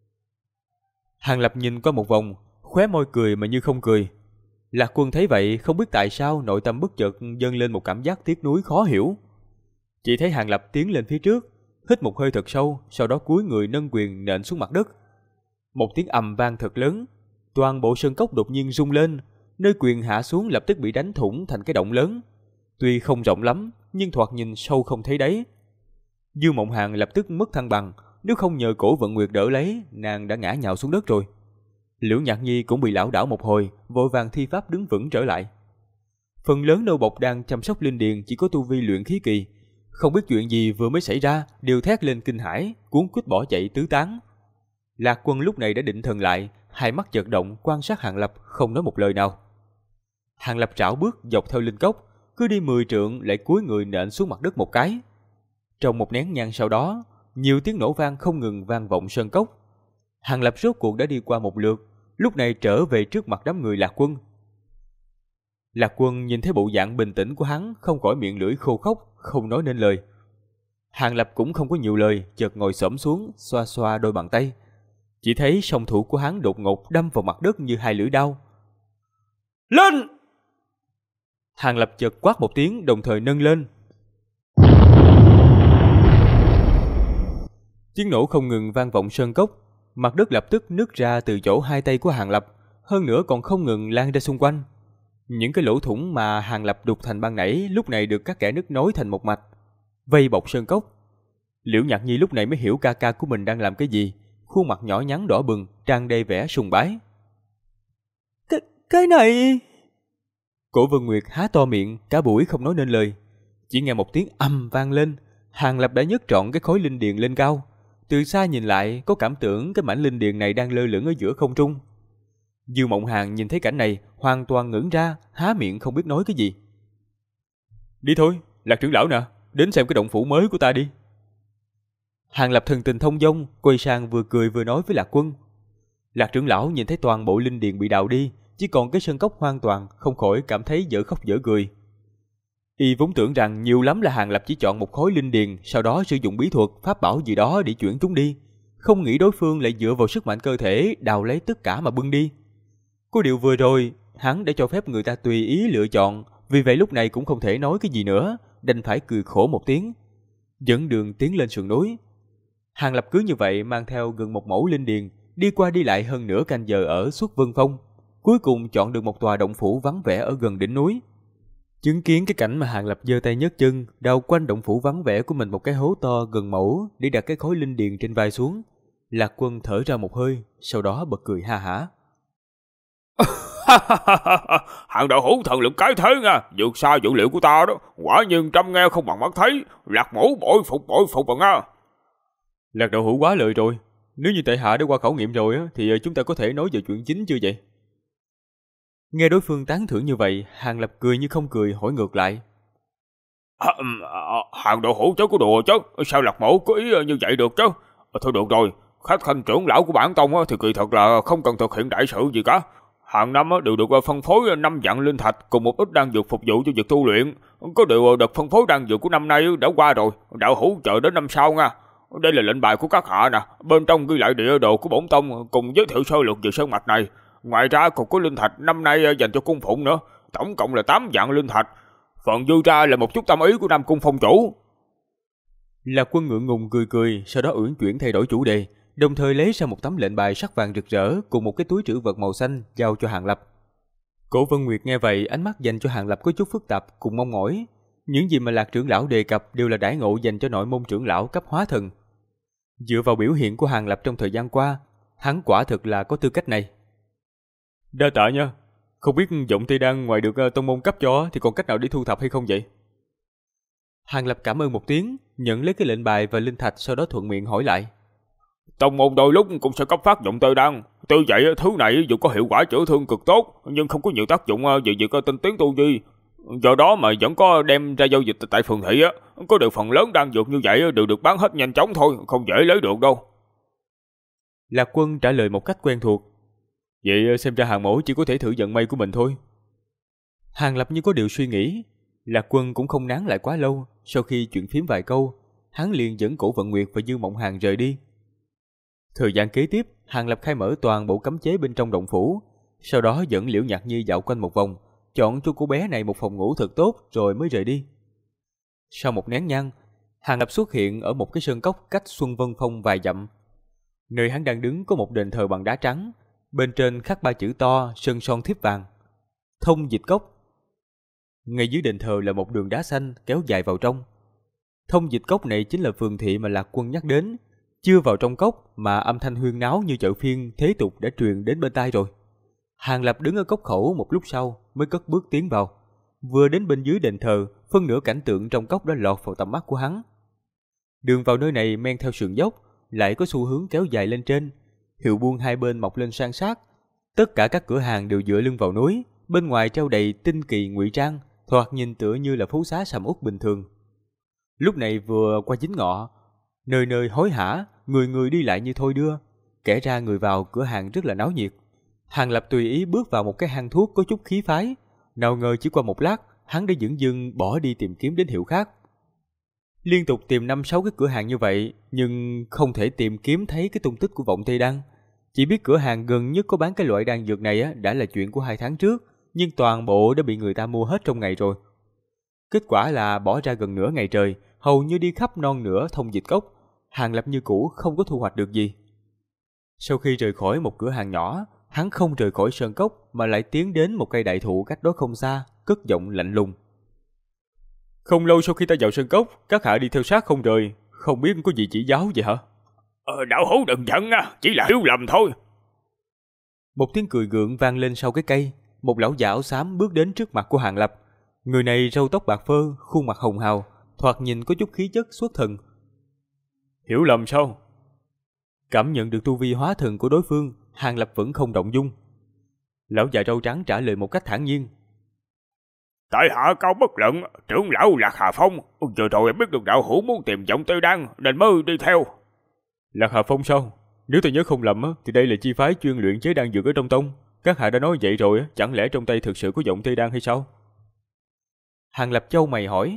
Speaker 1: Hàng Lập nhìn qua một vòng, khóe môi cười mà như không cười. Lạc Quân thấy vậy không biết tại sao nội tâm bất chợt dâng lên một cảm giác tiếc nuối khó hiểu. Chỉ thấy Hàng Lập tiến lên phía trước, hít một hơi thật sâu, sau đó cúi người nâng quyền nện xuống mặt đất. Một tiếng ầm vang thật lớn, toàn bộ sơn cốc đột nhiên rung lên, nơi quyền hạ xuống lập tức bị đánh thủng thành cái động lớn. Tuy không rộng lắm, nhưng thoạt nhìn sâu không thấy đáy. Dư Mộng Hàn lập tức mất thăng bằng, nếu không nhờ Cổ Vận Nguyệt đỡ lấy, nàng đã ngã nhào xuống đất rồi. Liễu Nhạc Nhi cũng bị lảo đảo một hồi, vội vàng thi pháp đứng vững trở lại. Phần lớn nô bộc đang chăm sóc linh điền chỉ có tu vi luyện khí kỳ, không biết chuyện gì vừa mới xảy ra, đều thét lên kinh hãi, cuống quýt bỏ chạy tứ tán. Lạc Quân lúc này đã định thần lại, hai mắt chợt động quan sát Hàng Lập, không nói một lời nào. Hàng Lập rảo bước dọc theo linh cốc, cứ đi 10 trượng lại cúi người nện xuống mặt đất một cái. Trong một nén nhang sau đó, nhiều tiếng nổ vang không ngừng vang vọng sơn cốc. Hàng Lập rốt cuộc đã đi qua một lượt, lúc này trở về trước mặt đám người Lạc Quân. Lạc Quân nhìn thấy bộ dạng bình tĩnh của hắn, không khỏi miệng lưỡi khô khốc, không nói nên lời. Hàng Lập cũng không có nhiều lời, chợt ngồi xổm xuống, xoa xoa đôi bàn tay. Chỉ thấy song thủ của hắn đột ngột đâm vào mặt đất như hai lưỡi dao. Lên! Hàng Lập chợt quát một tiếng, đồng thời nâng lên. Tiếng nổ không ngừng vang vọng sơn cốc, mặt đất lập tức nứt ra từ chỗ hai tay của Hàng Lập, hơn nữa còn không ngừng lan ra xung quanh. Những cái lỗ thủng mà Hàng Lập đục thành ban nãy lúc này được các kẽ nứt nối thành một mạch, vây bọc sơn cốc. Liễu Nhạc Nhi lúc này mới hiểu ca ca của mình đang làm cái gì, khuôn mặt nhỏ nhắn đỏ bừng, tràn đầy vẻ sùng bái.
Speaker 2: Cái này...
Speaker 1: Cổ Vân Nguyệt há to miệng, cả buổi không nói nên lời. Chỉ nghe một tiếng ầm vang lên, Hàng Lập đã nhấc trọn cái khối linh điền lên cao. Từ xa nhìn lại, có cảm tưởng cái mảnh linh điền này đang lơ lửng ở giữa không trung. Dư Mộng Hàn nhìn thấy cảnh này, hoàn toàn ngẩn ra, há miệng không biết nói cái gì. Đi thôi, Lạc trưởng lão nè, đến xem cái động phủ mới của ta đi. Hàng Lập thần tình thông dong, quay sang vừa cười vừa nói với Lạc Quân. Lạc trưởng lão nhìn thấy toàn bộ linh điền bị đào đi, chỉ còn cái sơn cốc hoàn toàn, không khỏi cảm thấy dở khóc dở cười. Y vốn tưởng rằng nhiều lắm là Hàng Lập chỉ chọn một khối linh điền, sau đó sử dụng bí thuật, pháp bảo gì đó để chuyển chúng đi. Không nghĩ đối phương lại dựa vào sức mạnh cơ thể đào lấy tất cả mà bưng đi. Có điều vừa rồi, hắn đã cho phép người ta tùy ý lựa chọn, vì vậy lúc này cũng không thể nói cái gì nữa, đành phải cười khổ một tiếng, dẫn đường tiến lên sườn núi. Hàng Lập cứ như vậy mang theo gần một mẫu linh điền, đi qua đi lại hơn nửa canh giờ ở Xuất Vân Phong, cuối cùng chọn được một tòa động phủ vắng vẻ ở gần đỉnh núi. Chứng kiến cái cảnh mà Hàng Lập giơ tay nhấc chân, đào quanh động phủ vắng vẻ của mình một cái hố to gần mẫu để đặt cái khối linh điền trên vai xuống. Lạc Quân thở ra một hơi, sau đó bật cười ha hả.
Speaker 3: Hàng đạo hữu thần lực cái thế nha, vượt xa dự liệu của ta đó, quả nhiên trăm nghe không bằng mắt thấy, Lạc mẫu bội phục bằng nha.
Speaker 1: Lạc đạo hữu quá lợi rồi, nếu như tại hạ đã qua khảo nghiệm rồi thì chúng ta có thể nói về chuyện chính chưa vậy? Nghe đối phương tán thưởng như vậy, Hàng Lập cười như không cười hỏi ngược lại.
Speaker 3: Hàng đạo hữu chớ có đùa chứ, sao Lạc mẫu có ý như vậy được chứ? Thôi được rồi, khách khanh trưởng lão của bản tông thì kỳ thật là không cần thực hiện đại sự gì cả. Hàng năm đều được phân phối 5 vạn linh thạch cùng một ít đan dược phục vụ cho việc tu luyện. Có điều đợt phân phối đan dược của năm nay đã qua rồi, đạo hữu chờ đến năm sau nha. Đây là lệnh bài của các hạ nè, bên trong ghi lại địa đồ của bổn tông cùng giới thiệu sơ lược về sơn mạch này. Ngoài ra còn có linh thạch năm nay dành cho cung phụng nữa, tổng cộng là 8 vạn linh thạch. Phần dư ra là một chút tâm ý của Nam Cung phong chủ.
Speaker 1: Lạc Quân ngượng ngùng cười cười, sau đó uyển chuyển thay đổi chủ đề, đồng thời lấy ra một tấm lệnh bài sắc vàng rực rỡ cùng một cái túi trữ vật màu xanh giao cho Hàng Lập. Cổ Vân Nguyệt nghe vậy, ánh mắt dành cho Hàng Lập có chút phức tạp cùng mong mỏi. Những gì mà Lạc trưởng lão đề cập đều là đãi ngộ dành cho nội môn trưởng lão cấp hóa thần. Dựa vào biểu hiện của Hàng Lập trong thời gian qua, hắn quả thực là có tư cách này. Đa tạ nha, không biết Vọng Tây Đan ngoài được tông môn cấp cho thì còn cách nào để thu thập hay không vậy? Hàng Lập cảm ơn một tiếng, nhận lấy cái lệnh bài và linh thạch, sau đó thuận miệng hỏi lại.
Speaker 3: Tông môn đôi lúc cũng sẽ cấp phát Vọng Tây Đan. Tuy vậy thứ này dù có hiệu quả chữa thương cực tốt, nhưng không có nhiều tác dụng về việc tinh tiến tu vi. Do đó mà vẫn có đem ra giao dịch tại phường thị á, có được phần lớn đan dược như vậy đều được bán hết nhanh chóng thôi, không dễ lấy được đâu.
Speaker 1: Lạc Quân trả lời một cách quen thuộc. Vậy xem ra Hàng mẫu chỉ có thể thử vận may của mình thôi. Hàng Lập như có điều suy nghĩ. Lạc Quân cũng không nán lại quá lâu, sau khi chuyện phím vài câu, hắn liền dẫn Cổ Vận Nguyệt và Dư Mộng Hàn rời đi. Thời gian kế tiếp, Hàng Lập khai mở toàn bộ cấm chế bên trong động phủ, sau đó dẫn Liễu Nhạc Nhi dạo quanh một vòng, chọn cho cô bé này một phòng ngủ thật tốt rồi mới rời đi. Sau một nén nhang, Hàng Lập xuất hiện ở một cái sơn cốc cách Xuân Vân Phong vài dặm. Nơi hắn đang đứng có một đền thờ bằng đá trắng, bên trên khắc 3 chữ to sơn son thiếp vàng: Thông Dịch Cốc. Ngay dưới đền thờ là một đường đá xanh kéo dài vào trong. Thông Dịch Cốc này chính là phường thị mà Lạc Quân nhắc đến. Chưa vào trong cốc mà âm thanh huyên náo như chợ phiên thế tục đã truyền đến bên tai rồi. Hàng Lập đứng ở cốc khẩu một lúc sau mới cất bước tiến vào. Vừa đến bên dưới đền thờ, phân nửa cảnh tượng trong cốc đã lọt vào tầm mắt của hắn. Đường vào nơi này men theo sườn dốc, lại có xu hướng kéo dài lên trên. Hiệu buôn hai bên mọc lên san sát. Tất cả các cửa hàng đều dựa lưng vào núi, bên ngoài treo đầy tinh kỳ ngụy trang, thoạt nhìn tựa như là phố xá sầm uất bình thường. Lúc này vừa qua chính ngọ, nơi nơi hối hả, người người đi lại như thôi đưa, kẻ ra người vào, cửa hàng rất là náo nhiệt. Hàng Lập tùy ý bước vào một cái hang thuốc có chút khí phái, nào ngờ chỉ qua một lát, hắn đã dửng dưng bỏ đi tìm kiếm đến hiệu khác. Liên tục tìm 5-6 cái cửa hàng như vậy, nhưng không thể tìm kiếm thấy cái tung tích của Vọng Tây Đan. Chỉ biết cửa hàng gần nhất có bán cái loại đan dược này đã là chuyện của 2 tháng trước, nhưng toàn bộ đã bị người ta mua hết trong ngày rồi. Kết quả là bỏ ra gần nửa ngày trời, hầu như đi khắp non nửa Thông Dịch Cốc, Hàng Lập như cũ không có thu hoạch được gì. Sau khi rời khỏi một cửa hàng nhỏ, hắn không rời khỏi sơn cốc mà lại tiến đến một cây đại thụ cách đó không xa, cất giọng lạnh lùng. Không lâu sau khi ta vào sơn cốc, các hạ đi theo sát không rời, không biết có gì chỉ giáo vậy hả?
Speaker 3: Đạo hữu đừng giận nha, chỉ là hiểu lầm thôi.
Speaker 1: Một tiếng cười gượng vang lên sau cái cây, một lão già áo xám bước đến trước mặt của Hàng Lập. Người này râu tóc bạc phơ, khuôn mặt hồng hào, thoạt nhìn có chút khí chất xuất thần. Hiểu lầm sao? Cảm nhận được tu vi hóa thần của đối phương, Hàng Lập vẫn không động dung. Lão già râu trắng trả lời một cách thản nhiên.
Speaker 3: Tại hạ cao bất luận, trưởng lão Lạc Hà Phong, vừa rồi biết được đạo hữu muốn tìm Vọng Tây Đan nên mới đi theo.
Speaker 1: Lạc Hà Phong sao? Nếu tôi nhớ không lầm thì đây là chi phái chuyên luyện chế đan dược ở trong tông. Các hạ đã nói vậy rồi, chẳng lẽ trong tay thực sự có giọng tây đan hay sao? Hàng Lập chau mày hỏi.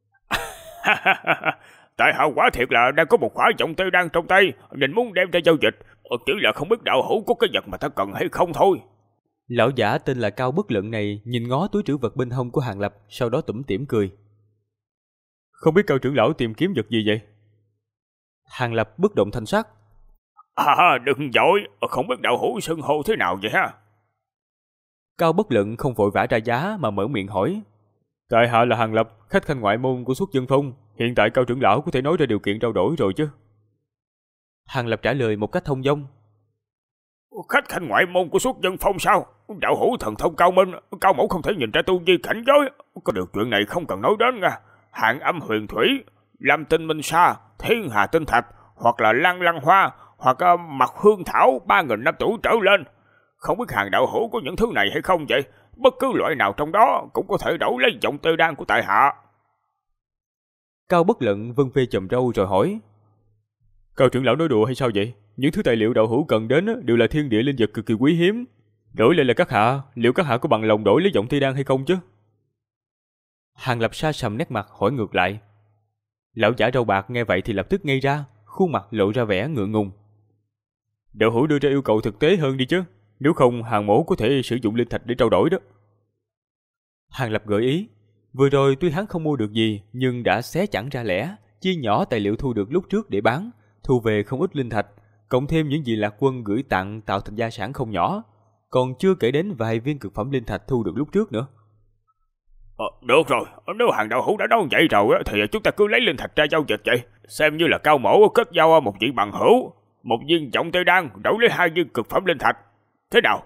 Speaker 3: Tại hạ quả thiệt là đang có một khỏa giọng tây đan trong tay, nên muốn đem ra giao dịch, chỉ là không biết đạo hữu có cái vật mà ta cần hay không thôi.
Speaker 1: Lão giả tên là Cao Bất Lận này nhìn ngó túi trữ vật bên hông của Hàng Lập, sau đó tủm tỉm cười. Không biết Cao trưởng lão tìm kiếm vật gì vậy? Hàng Lập bất động thanh sắc.
Speaker 3: Đừng vội, không biết đạo hữu xưng hô thế nào vậy ha?
Speaker 1: Cao Bất Lận không vội vã ra giá mà mở miệng hỏi. Tại hạ là Hàng Lập, khách khanh ngoại môn của Xuất Dân Phong. Hiện tại Cao trưởng lão có thể nói ra điều kiện trao đổi rồi chứ? Hàng Lập trả lời một cách thông dong.
Speaker 3: Khách khanh ngoại môn của Xuất Dân Phong sao? Đạo hữu thần thông cao minh, cao mẫu không thể nhìn ra tu vi cảnh giới. Có điều chuyện này không cần nói đến nha. Hạng âm huyền thủy, lam tinh minh sa, thiên hà tinh thạch, hoặc là lăng lăng hoa, hoặc mặt hương thảo 3.000 năm tuổi trở lên. Không biết Hàng đạo hữu có những thứ này hay không vậy? Bất cứ loại nào trong đó cũng có thể đổi lấy giọng tê đan của tại hạ.
Speaker 1: Cao Bất Lận vân vê chòm râu rồi hỏi. Cao trưởng lão nói đùa hay sao vậy? Những thứ tài liệu đạo hữu cần đến đều là thiên địa linh vật cực kỳ quý hiếm. Đổi lại là các hạ, liệu các hạ có bằng lòng đổi lấy giọng tê đan hay không chứ? Hàng Lập sa sầm nét mặt hỏi ngược lại. Lão giả râu bạc nghe vậy thì lập tức ngây ra, khuôn mặt lộ ra vẻ ngượng ngùng. Đạo hữu đưa ra yêu cầu thực tế hơn đi chứ, nếu không Hàng mỗ có thể sử dụng linh thạch để trao đổi đó. Hàng Lập gợi ý. Vừa rồi tuy hắn không mua được gì, nhưng đã xé chẳng ra lẻ, chia nhỏ tài liệu thu được lúc trước để bán, thu về không ít linh thạch, cộng thêm những gì Lạc Quân gửi tặng tạo thành gia sản không nhỏ, còn chưa kể đến vài viên cực phẩm linh thạch thu được lúc trước nữa.
Speaker 3: Được rồi, nếu Hàng đạo hữu đã nói vậy rồi thì chúng ta cứ lấy linh thạch ra giao dịch vậy, xem như là cao mẫu kết giao một vị bằng hữu, một viên giọng tây đan đổi lấy 2 viên cực phẩm linh thạch, thế nào?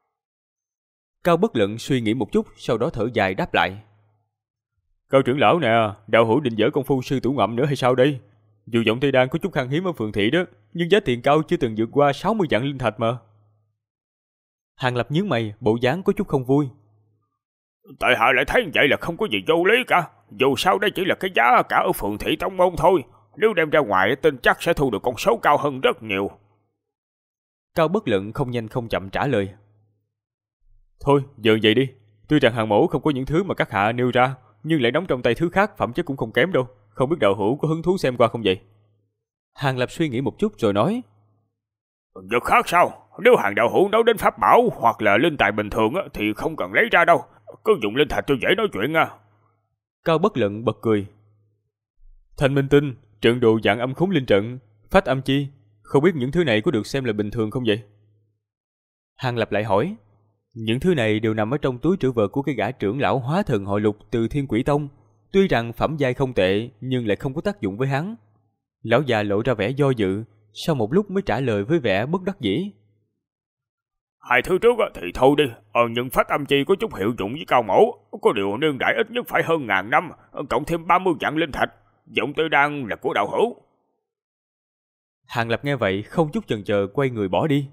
Speaker 1: Cao Bất Lận suy nghĩ một chút, sau đó thở dài đáp lại. Cao trưởng lão nè, đạo hữu định dở công phu sư tử ngậm nữa hay sao đây? Dù giọng tây đan có chút khan hiếm ở phường thị đó, nhưng giá tiền cao chưa từng vượt qua 60 vạn linh thạch mà. Hàng Lập nhướng mày, bộ dáng có chút không vui.
Speaker 3: Tại hạ lại thấy vậy là không có gì vô lý cả. Dù sao đây chỉ là cái giá cả ở phường thị tông môn thôi. Nếu đem ra ngoài tin chắc sẽ thu được con số cao hơn rất nhiều.
Speaker 1: Cao Bất Lận không nhanh không chậm trả lời. Thôi, giờ vậy đi. Tuy rằng Hàng mẫu không có những thứ mà các hạ nêu ra, nhưng lại nắm trong tay thứ khác phẩm chất cũng không kém đâu. Không biết đạo hữu có hứng thú xem qua không vậy? Hàng Lập suy nghĩ một chút rồi nói.
Speaker 3: Vật khác sao? Nếu Hàng đạo hữu nói đến pháp bảo hoặc là linh tài bình thường thì không cần lấy ra đâu. Cứ dùng linh thạch cho dễ nói chuyện nha.
Speaker 1: Cao Bất Lận bật cười. Thanh minh tinh, trận đồ dạng âm khốn linh trận, phách âm chi, không biết những thứ này có được xem là bình thường không vậy? Hàng Lập lại hỏi. Những thứ này đều nằm ở trong túi trữ vật của cái gã trưởng lão hóa thần họ Lục từ Thiên Quỷ Tông. Tuy rằng phẩm giai không tệ, nhưng lại không có tác dụng với hắn. Lão già lộ ra vẻ do dự, sau một lúc mới trả lời với vẻ bất đắc dĩ.
Speaker 3: 2 thứ trước thì thôi đi, nhưng phách âm chi có chút hiệu dụng với cao mẫu, có điều niên đại ít nhất phải hơn 1000 năm, cộng thêm 30 vạn linh thạch, giọng tây đan là của đạo hữu.
Speaker 1: Hàng Lập nghe vậy không chút chần chờ quay người bỏ đi.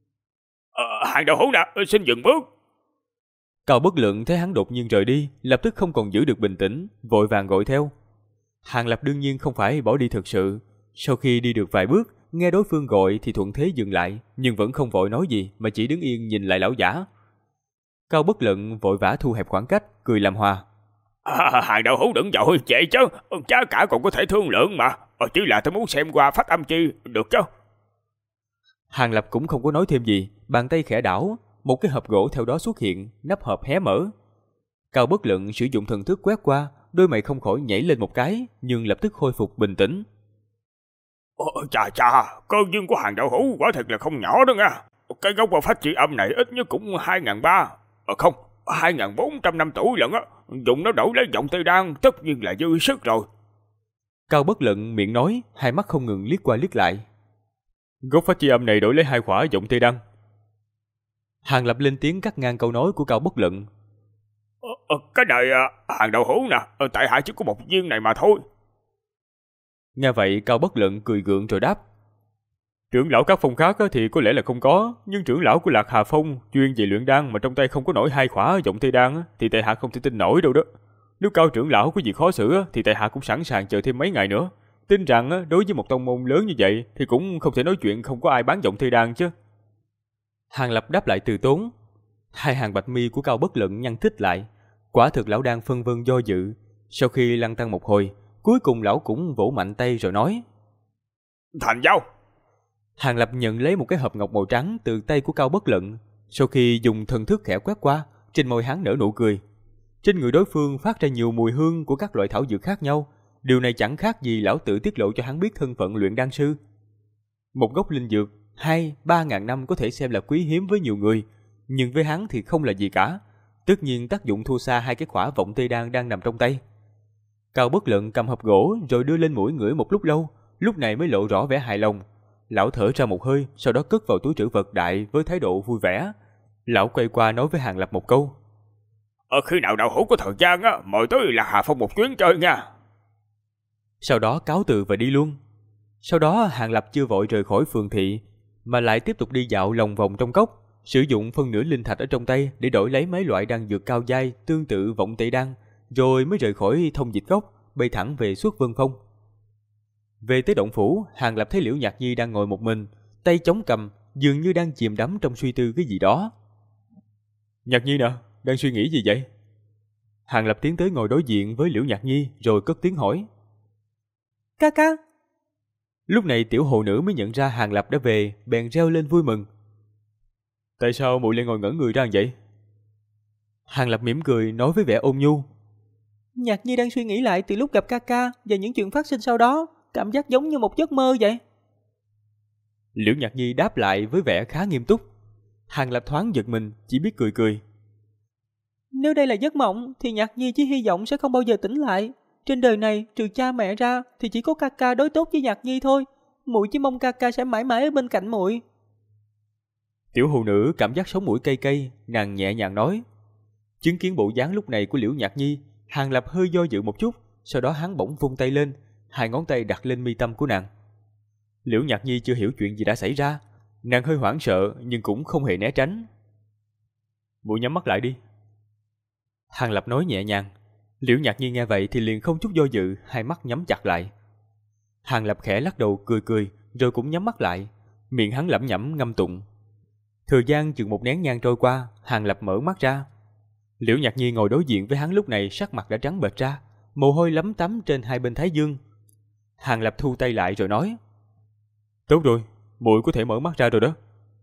Speaker 3: Hàng đạo hữu nè, xin dừng bước.
Speaker 1: Cao Bất Lận thấy hắn đột nhiên rời đi, lập tức không còn giữ được bình tĩnh, vội vàng gọi theo. Hàng Lập đương nhiên không phải bỏ đi thực sự. Sau khi đi được vài bước, nghe đối phương gọi thì thuận thế dừng lại, nhưng vẫn không vội nói gì mà chỉ đứng yên nhìn lại lão giả. Cao Bất Lận vội vã thu hẹp khoảng cách, cười làm hòa.
Speaker 3: Hàng đạo hữu đừng vội vậy chứ, giá cả còn có thể thương lượng mà, chỉ là tôi muốn xem qua phách âm chi, được chứ?
Speaker 1: Hàng Lập cũng không có nói thêm gì, bàn tay khẽ đảo, một cái hộp gỗ theo đó xuất hiện, nắp hộp hé mở. Cao Bất Lận sử dụng thần thức quét qua, đôi mày không khỏi nhảy lên một cái, nhưng lập tức khôi phục bình tĩnh.
Speaker 3: Chà, cơ duyên của Hàng đạo hữu quả thật là không nhỏ đó nha. Cái gốc và phách chi âm này ít nhất cũng 2.300, không, 2.400 năm tuổi lận á. Dùng nó đổi lấy giọng tây đan tất nhiên là dư sức rồi.
Speaker 1: Cao Bất Lận miệng nói, hai mắt không ngừng liếc qua liếc lại. Gốc phách chi âm này đổi lấy 2 khỏa giọng tây đan. Hàng Lập lên tiếng cắt ngang câu nói của Cao Bất Lận.
Speaker 3: Cái này Hàng đạo hữu nè, tại hạ chỉ có 1 viên này mà thôi.
Speaker 1: Nghe vậy Cao Bất Lận cười gượng rồi đáp. Trưởng lão các phong khác thì có lẽ là không có, nhưng trưởng lão của Lạc Hà Phong chuyên về luyện đan mà trong tay không có nổi 2 khỏa giọng tây đan thì tại hạ không thể tin nổi đâu đó. Nếu Cao trưởng lão có gì khó xử thì tại hạ cũng sẵn sàng chờ thêm mấy ngày nữa. Tin rằng đối với một tông môn lớn như vậy thì cũng không thể nói chuyện không có ai bán vọng thi đan chứ. Hàng Lập đáp lại từ tốn. Hai hàng bạch mi của Cao Bất Lận nhăn thích lại. Quả thực lão đang phân vân do dự. Sau khi lăn tăn một hồi, cuối cùng lão cũng vỗ mạnh tay rồi nói:
Speaker 3: Thành giao.
Speaker 1: Hàng Lập nhận lấy một cái hộp ngọc màu trắng từ tay của Cao Bất Lận. Sau khi dùng thần thức khẽ quét qua, trên môi hắn nở nụ cười. Trên người đối phương phát ra nhiều mùi hương của các loại thảo dược khác nhau. Điều này chẳng khác gì lão tự tiết lộ cho hắn biết thân phận luyện đan sư. Một gốc linh dược 2-3 ngàn năm có thể xem là quý hiếm với nhiều người, nhưng với hắn thì không là gì cả. Tất nhiên tác dụng thua xa hai cái khỏa vọng tê đan đang nằm trong tay. Cao Bất Lận cầm hộp gỗ rồi đưa lên mũi ngửi một lúc lâu, lúc này mới lộ rõ vẻ hài lòng. Lão thở ra một hơi, sau đó cất vào túi trữ vật đại với thái độ vui vẻ. Lão quay qua nói với Hàng Lập một câu:
Speaker 3: Khi nào đạo hữu có thời gian á, mời tới Lạc Hà Phong một chuyến chơi nha.
Speaker 1: Sau đó cáo từ và đi luôn. Sau đó Hàng Lập chưa vội rời khỏi phường thị, mà lại tiếp tục đi dạo lòng vòng trong cốc, sử dụng phân nửa linh thạch ở trong tay để đổi lấy mấy loại đan dược cao giai tương tự vọng tây đan, rồi mới rời khỏi thông dịch cốc, bay thẳng về Xuất Vân Phong. Về tới động phủ, Hàng Lập thấy Liễu Nhạc Nhi đang ngồi một mình, tay chống cầm, dường như đang chìm đắm trong suy tư cái gì đó. Nhạc Nhi nè, đang suy nghĩ gì vậy? Hàng Lập tiến tới ngồi đối diện với Liễu Nhạc Nhi rồi cất tiếng hỏi.
Speaker 2: Ca ca.
Speaker 1: Lúc này tiểu hồ nữ mới nhận ra Hàng Lập đã về, bèn reo lên vui mừng. Tại sao muội lại ngồi ngẩn người ra vậy? Hàng Lập mỉm cười nói với vẻ ôn nhu.
Speaker 2: Nhạc Nhi đang suy nghĩ lại từ lúc gặp ca ca và những chuyện phát sinh sau đó, cảm giác giống như một giấc mơ vậy.
Speaker 1: Liễu Nhạc Nhi đáp lại với vẻ khá nghiêm túc. Hàng Lập thoáng giật mình, chỉ biết cười cười.
Speaker 2: Nếu đây là giấc mộng thì Nhạc Nhi chỉ hy vọng sẽ không bao giờ tỉnh lại. Trên đời này trừ cha mẹ ra thì chỉ có ca ca đối tốt với Nhạc Nhi thôi. Muội chỉ mong ca ca sẽ mãi mãi ở bên cạnh muội.
Speaker 1: Tiểu hồ nữ cảm giác sống mũi cay cay, nàng nhẹ nhàng nói. Chứng kiến bộ dáng lúc này của Liễu Nhạc Nhi, Hàng Lập hơi do dự một chút, sau đó hắn bỗng vung tay lên, hai ngón tay đặt lên mi tâm của nàng. Liễu Nhạc Nhi chưa hiểu chuyện gì đã xảy ra, nàng hơi hoảng sợ nhưng cũng không hề né tránh. Muội nhắm mắt lại đi. Hàng Lập nói nhẹ nhàng. Liễu Nhạc Nhi nghe vậy thì liền không chút do dự, hai mắt nhắm chặt lại. Hàng Lập khẽ lắc đầu cười cười, rồi cũng nhắm mắt lại, miệng hắn lẩm nhẩm ngâm tụng. Thời gian chừng một nén nhang trôi qua, Hàng Lập mở mắt ra. Liễu Nhạc Nhi ngồi đối diện với hắn lúc này sắc mặt đã trắng bệch ra, mồ hôi lấm tấm trên hai bên thái dương. Hàng Lập thu tay lại rồi nói. Tốt rồi, muội có thể mở mắt ra rồi đó.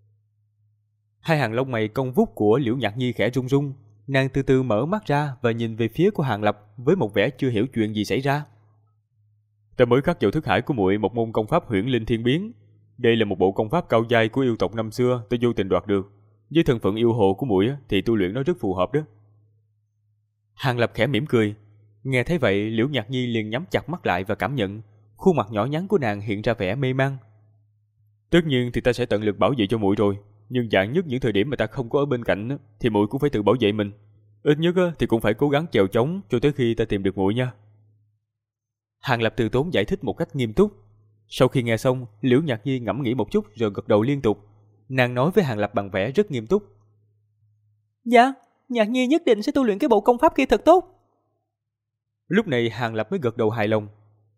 Speaker 1: Hai hàng lông mày cong vút của Liễu Nhạc Nhi khẽ rung rung, nàng từ từ mở mắt ra và nhìn về phía của Hàng Lập với một vẻ chưa hiểu chuyện gì xảy ra. Ta mới khắc vào thức hải của muội một môn công pháp Huyễn Linh Thiên Biến. Đây là một bộ công pháp cao giai của yêu tộc năm xưa ta vô tình đoạt được. Với thân phận yêu hồ của muội thì tu luyện nó rất phù hợp đó. Hàng Lập khẽ mỉm cười. Nghe thấy vậy, Liễu Nhạc Nhi liền nhắm chặt mắt lại và cảm nhận. Khuôn mặt nhỏ nhắn của nàng hiện ra vẻ mê man. Tất nhiên thì ta sẽ tận lực bảo vệ cho muội rồi, nhưng dạng nhất những thời điểm mà ta không có ở bên cạnh thì muội cũng phải tự bảo vệ mình. Ít nhất thì cũng phải cố gắng chèo chống cho tới khi ta tìm được muội nha. Hàng Lập từ tốn giải thích một cách nghiêm túc. Sau khi nghe xong, Liễu Nhạc Nhi ngẫm nghĩ một chút rồi gật đầu liên tục. Nàng nói với Hàng Lập bằng vẻ rất nghiêm túc.
Speaker 2: Dạ, Nhạc Nhi nhất định sẽ tu luyện cái bộ công pháp kia thật tốt.
Speaker 1: Lúc này Hàng Lập mới gật đầu hài lòng.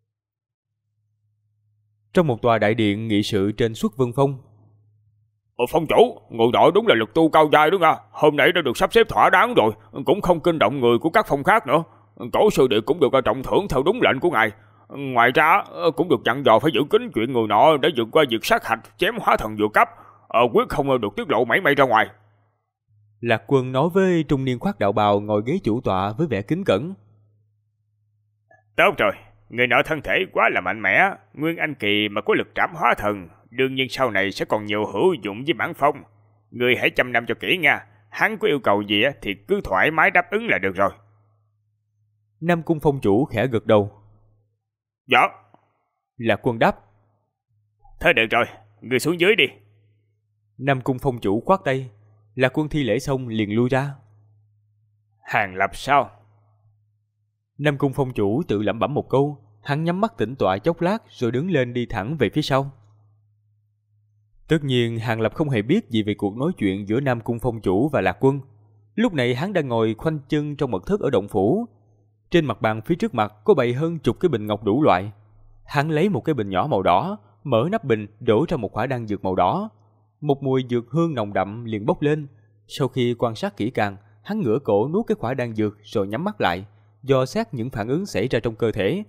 Speaker 1: Trong một tòa đại điện nghị sự trên Xuất Vân Phong.
Speaker 3: Phong chủ, người nọ đúng là lực tu cao giai đúng không? Hôm nay đã được sắp xếp thỏa đáng rồi, cũng không kinh động người của các phong khác nữa. Cổ sư đệ cũng được trọng thưởng theo đúng lệnh của ngài. Ngoài ra cũng được dặn dò phải giữ kín chuyện người nọ đã vượt qua việc sát hạch chém hóa thần vừa cấp, quyết không được tiết lộ mảy may ra ngoài.
Speaker 1: Lạc Quân nói với trung niên khoác đạo bào ngồi ghế chủ tọa với vẻ kính cẩn.
Speaker 3: Tốt rồi, người nọ thân thể quá là mạnh mẽ, nguyên anh kỳ mà có lực trảm hóa thần, đương nhiên sau này sẽ còn nhiều hữu dụng với bản phong. Người hãy chăm năm cho kỹ nha, hắn có yêu cầu gì thì cứ thoải mái đáp ứng là được rồi.
Speaker 1: Nam Cung phong chủ khẽ gật đầu.
Speaker 3: Dạ.
Speaker 1: Lạc Quân đáp.
Speaker 3: Thôi được rồi, người xuống dưới đi.
Speaker 1: Nam Cung phong chủ khoát tay. Lạc Quân thi lễ xong liền lui ra.
Speaker 3: Hàng Lập sao?
Speaker 1: Nam Cung phong chủ tự lẩm bẩm một câu, hắn nhắm mắt tĩnh tọa chốc lát rồi đứng lên đi thẳng về phía sau. Tất nhiên Hàng Lập không hề biết gì về cuộc nói chuyện giữa Nam Cung phong chủ và Lạc Quân. Lúc này hắn đang ngồi khoanh chân trong mật thất ở động phủ. Trên mặt bàn phía trước mặt có bày hơn chục cái bình ngọc đủ loại. Hắn lấy một cái bình nhỏ màu đỏ, mở nắp bình đổ ra một quả đan dược màu đỏ. Một mùi dược hương nồng đậm liền bốc lên. Sau khi quan sát kỹ càng, hắn ngửa cổ nuốt cái quả đan dược rồi nhắm mắt lại, dò xét những phản ứng xảy ra trong cơ thể.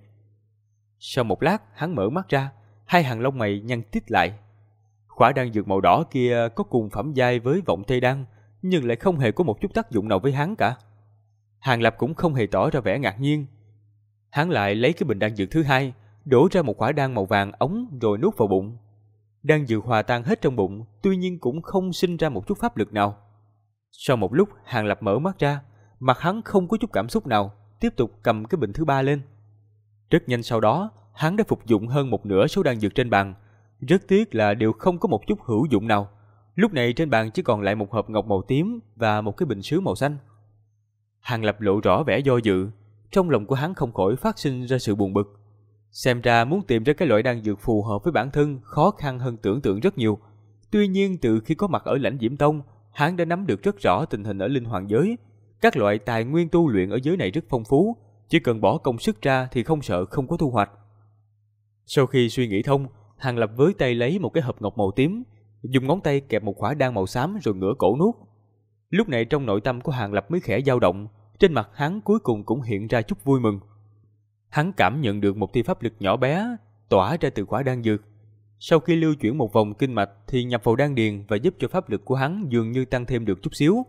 Speaker 1: Sau một lát, hắn mở mắt ra, hai hàng lông mày nhăn tít lại. Quả đan dược màu đỏ kia có cùng phẩm giai với vọng tê đan, nhưng lại không hề có một chút tác dụng nào với hắn cả. Hàng Lập cũng không hề tỏ ra vẻ ngạc nhiên. Hắn lại lấy cái bình đan dược thứ hai, đổ ra một quả đan màu vàng ống rồi nuốt vào bụng. Đan dược hòa tan hết trong bụng, tuy nhiên cũng không sinh ra một chút pháp lực nào. Sau một lúc, Hàng Lập mở mắt ra, mặt hắn không có chút cảm xúc nào, tiếp tục cầm cái bình thứ ba lên. Rất nhanh sau đó, hắn đã phục dụng hơn một nửa số đan dược trên bàn. Rất tiếc là đều không có một chút hữu dụng nào. Lúc này trên bàn chỉ còn lại một hộp ngọc màu tím và một cái bình sứ màu xanh. Hàng Lập lộ rõ vẻ do dự, trong lòng của hắn không khỏi phát sinh ra sự buồn bực. Xem ra muốn tìm ra cái loại đan dược phù hợp với bản thân khó khăn hơn tưởng tượng rất nhiều. Tuy nhiên từ khi có mặt ở Lãnh Diễm Tông, hắn đã nắm được rất rõ tình hình ở Linh Hoàng giới. Các loại tài nguyên tu luyện ở giới này rất phong phú, chỉ cần bỏ công sức ra thì không sợ không có thu hoạch. Sau khi suy nghĩ thông, Hàng Lập với tay lấy một cái hộp ngọc màu tím, dùng ngón tay kẹp một quả đan màu xám rồi ngửa cổ nuốt. Lúc này trong nội tâm của Hàng Lập mới khẽ dao động, trên mặt hắn cuối cùng cũng hiện ra chút vui mừng. Hắn cảm nhận được một tia pháp lực nhỏ bé tỏa ra từ quả đan dược. Sau khi lưu chuyển một vòng kinh mạch thì nhập vào đan điền và giúp cho pháp lực của hắn dường như tăng thêm được chút xíu.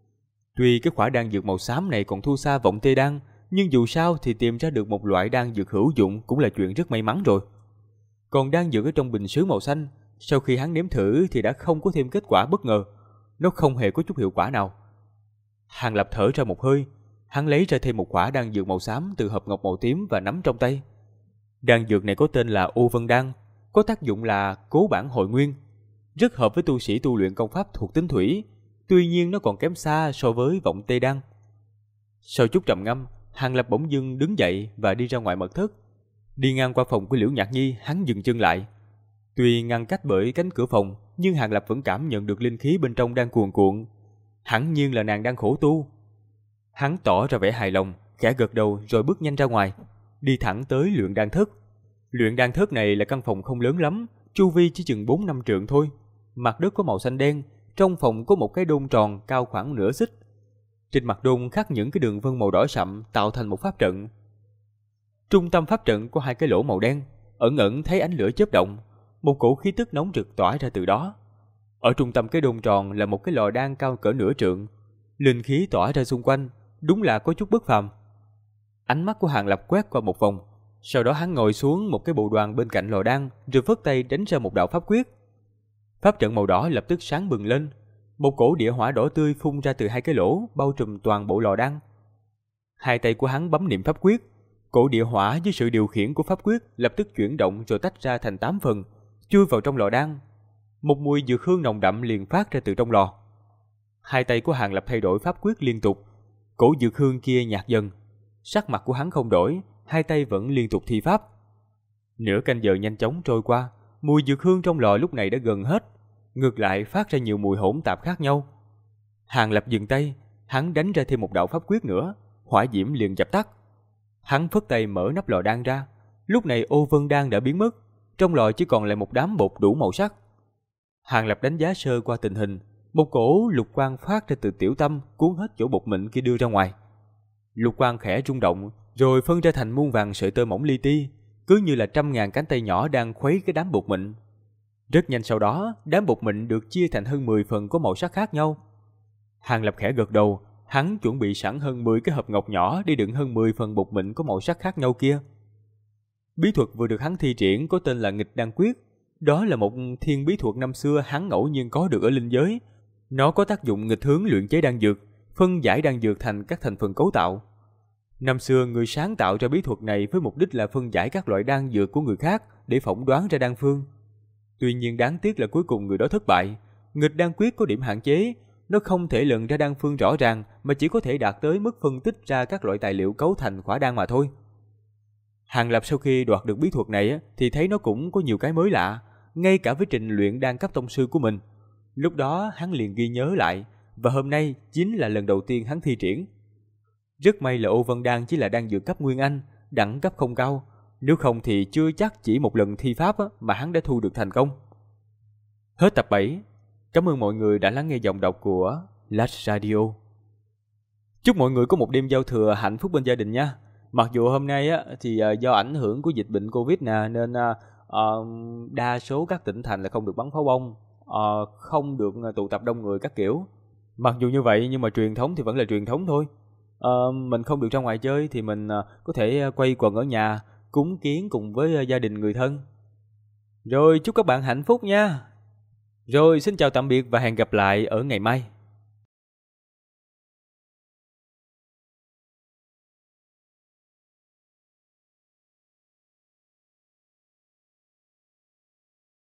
Speaker 1: Tuy cái quả đan dược màu xám này còn thua xa vọng tê đan, nhưng dù sao thì tìm ra được một loại đan dược hữu dụng cũng là chuyện rất may mắn rồi. Còn đan dược ở trong bình sứ màu xanh, sau khi hắn nếm thử thì đã không có thêm kết quả bất ngờ. Nó không hề có chút hiệu quả nào. Hàng Lập thở ra một hơi, hắn lấy ra thêm một quả đan dược màu xám từ hộp ngọc màu tím và nắm trong tay. Đan dược này có tên là Ô Vân Đan, có tác dụng là cố bản hồi nguyên, rất hợp với tu sĩ tu luyện công pháp thuộc tính thủy, tuy nhiên nó còn kém xa so với vọng tê đan. Sau chút trầm ngâm, Hàng Lập bỗng dưng đứng dậy và đi ra ngoài mật thất. Đi ngang qua phòng của Liễu Nhạc Nhi, hắn dừng chân lại. Tuy ngăn cách bởi cánh cửa phòng, nhưng Hàng Lập vẫn cảm nhận được linh khí bên trong đang cuồn cuộn. Hẳn nhiên là nàng đang khổ tu. Hắn tỏ ra vẻ hài lòng, khẽ gật đầu rồi bước nhanh ra ngoài, đi thẳng tới luyện đan thất. Luyện đan thất này là căn phòng không lớn lắm, chu vi chỉ chừng 4-5 trượng thôi. Mặt đất có màu xanh đen, trong phòng có một cái đôn tròn cao khoảng nửa xích. Trên mặt đôn khắc những cái đường vân màu đỏ sậm tạo thành một pháp trận. Trung tâm pháp trận có hai cái lỗ màu đen, ẩn ẩn thấy ánh lửa chớp động, một cổ khí tức nóng rực tỏa ra từ đó. Ở trung tâm cái đôn tròn là một cái lò đan cao cỡ nửa trượng, linh khí tỏa ra xung quanh, đúng là có chút bất phàm. Ánh mắt của Hàng Lập quét qua một vòng, sau đó hắn ngồi xuống một cái bộ đoàn bên cạnh lò đan, rồi phất tay đánh ra một đạo pháp quyết. Pháp trận màu đỏ lập tức sáng bừng lên, một cổ địa hỏa đỏ tươi phun ra từ hai cái lỗ, bao trùm toàn bộ lò đan. Hai tay của hắn bấm niệm pháp quyết, cổ địa hỏa dưới sự điều khiển của pháp quyết lập tức chuyển động rồi tách ra thành 8 phần, chui vào trong lò đan. Một mùi dược hương nồng đậm liền phát ra từ trong lò. Hai tay của Hàng Lập thay đổi pháp quyết liên tục, cổ dược hương kia nhạt dần. Sắc mặt của hắn không đổi, hai tay vẫn liên tục thi pháp. Nửa canh giờ nhanh chóng trôi qua, mùi dược hương trong lò lúc này đã gần hết, ngược lại phát ra nhiều mùi hỗn tạp khác nhau. Hàng Lập dừng tay, hắn đánh ra thêm một đạo pháp quyết nữa, hỏa diễm liền dập tắt. Hắn phất tay mở nắp lò đan ra, lúc này Ô Vân Đan đã biến mất, trong lò chỉ còn lại một đám bột đủ màu sắc. Hàng Lập đánh giá sơ qua tình hình, một cổ lục quang phát ra từ tiểu tâm cuốn hết chỗ bột mịn kia đưa ra ngoài. Lục quang khẽ rung động, rồi phân ra thành muôn vàng sợi tơ mỏng li ti, cứ như là 100.000 cánh tay nhỏ đang khuấy cái đám bột mịn. Rất nhanh sau đó, đám bột mịn được chia thành hơn 10 phần có màu sắc khác nhau. Hàng Lập khẽ gật đầu, hắn chuẩn bị sẵn hơn 10 cái hộp ngọc nhỏ để đựng hơn 10 phần bột mịn có màu sắc khác nhau kia. Bí thuật vừa được hắn thi triển có tên là Nghịch Đan Quyết. Đó là một thiên bí thuật năm xưa hắn ngẫu nhiên có được ở linh giới. Nó có tác dụng nghịch hướng luyện chế đan dược, phân giải đan dược thành các thành phần cấu tạo. Năm xưa người sáng tạo ra bí thuật này với mục đích là phân giải các loại đan dược của người khác để phỏng đoán ra đan phương. Tuy nhiên đáng tiếc là cuối cùng người đó thất bại. Nghịch Đan Quyết có điểm hạn chế, nó không thể lần ra đan phương rõ ràng mà chỉ có thể đạt tới mức phân tích ra các loại tài liệu cấu thành quả đan mà thôi. Hàng Lập sau khi đoạt được bí thuật này thì thấy nó cũng có nhiều cái mới lạ, ngay cả với trình luyện đan cấp tông sư của mình. Lúc đó hắn liền ghi nhớ lại, và hôm nay chính là lần đầu tiên hắn thi triển. Rất may là Ô Vân Đan chỉ là đan dược cấp Nguyên Anh, đẳng cấp không cao, Nếu không thì chưa chắc chỉ một lần thi pháp mà hắn đã thu được thành công. Hết tập 7. Cảm ơn mọi người đã lắng nghe giọng đọc của Last Radio. Chúc mọi người có một đêm giao thừa hạnh phúc bên gia đình nha. Mặc dù hôm nay thì do ảnh hưởng của dịch bệnh Covid nè, nên đa số các tỉnh thành là không được bắn pháo bông, không được tụ tập đông người các kiểu. Mặc dù như vậy nhưng mà truyền thống thì vẫn là truyền thống thôi. Mình không được ra ngoài chơi thì mình có thể quây quần ở nhà, cúng kiến cùng với gia đình người thân. Rồi chúc các bạn hạnh phúc nha. Rồi xin chào tạm biệt và hẹn gặp lại ở ngày mai.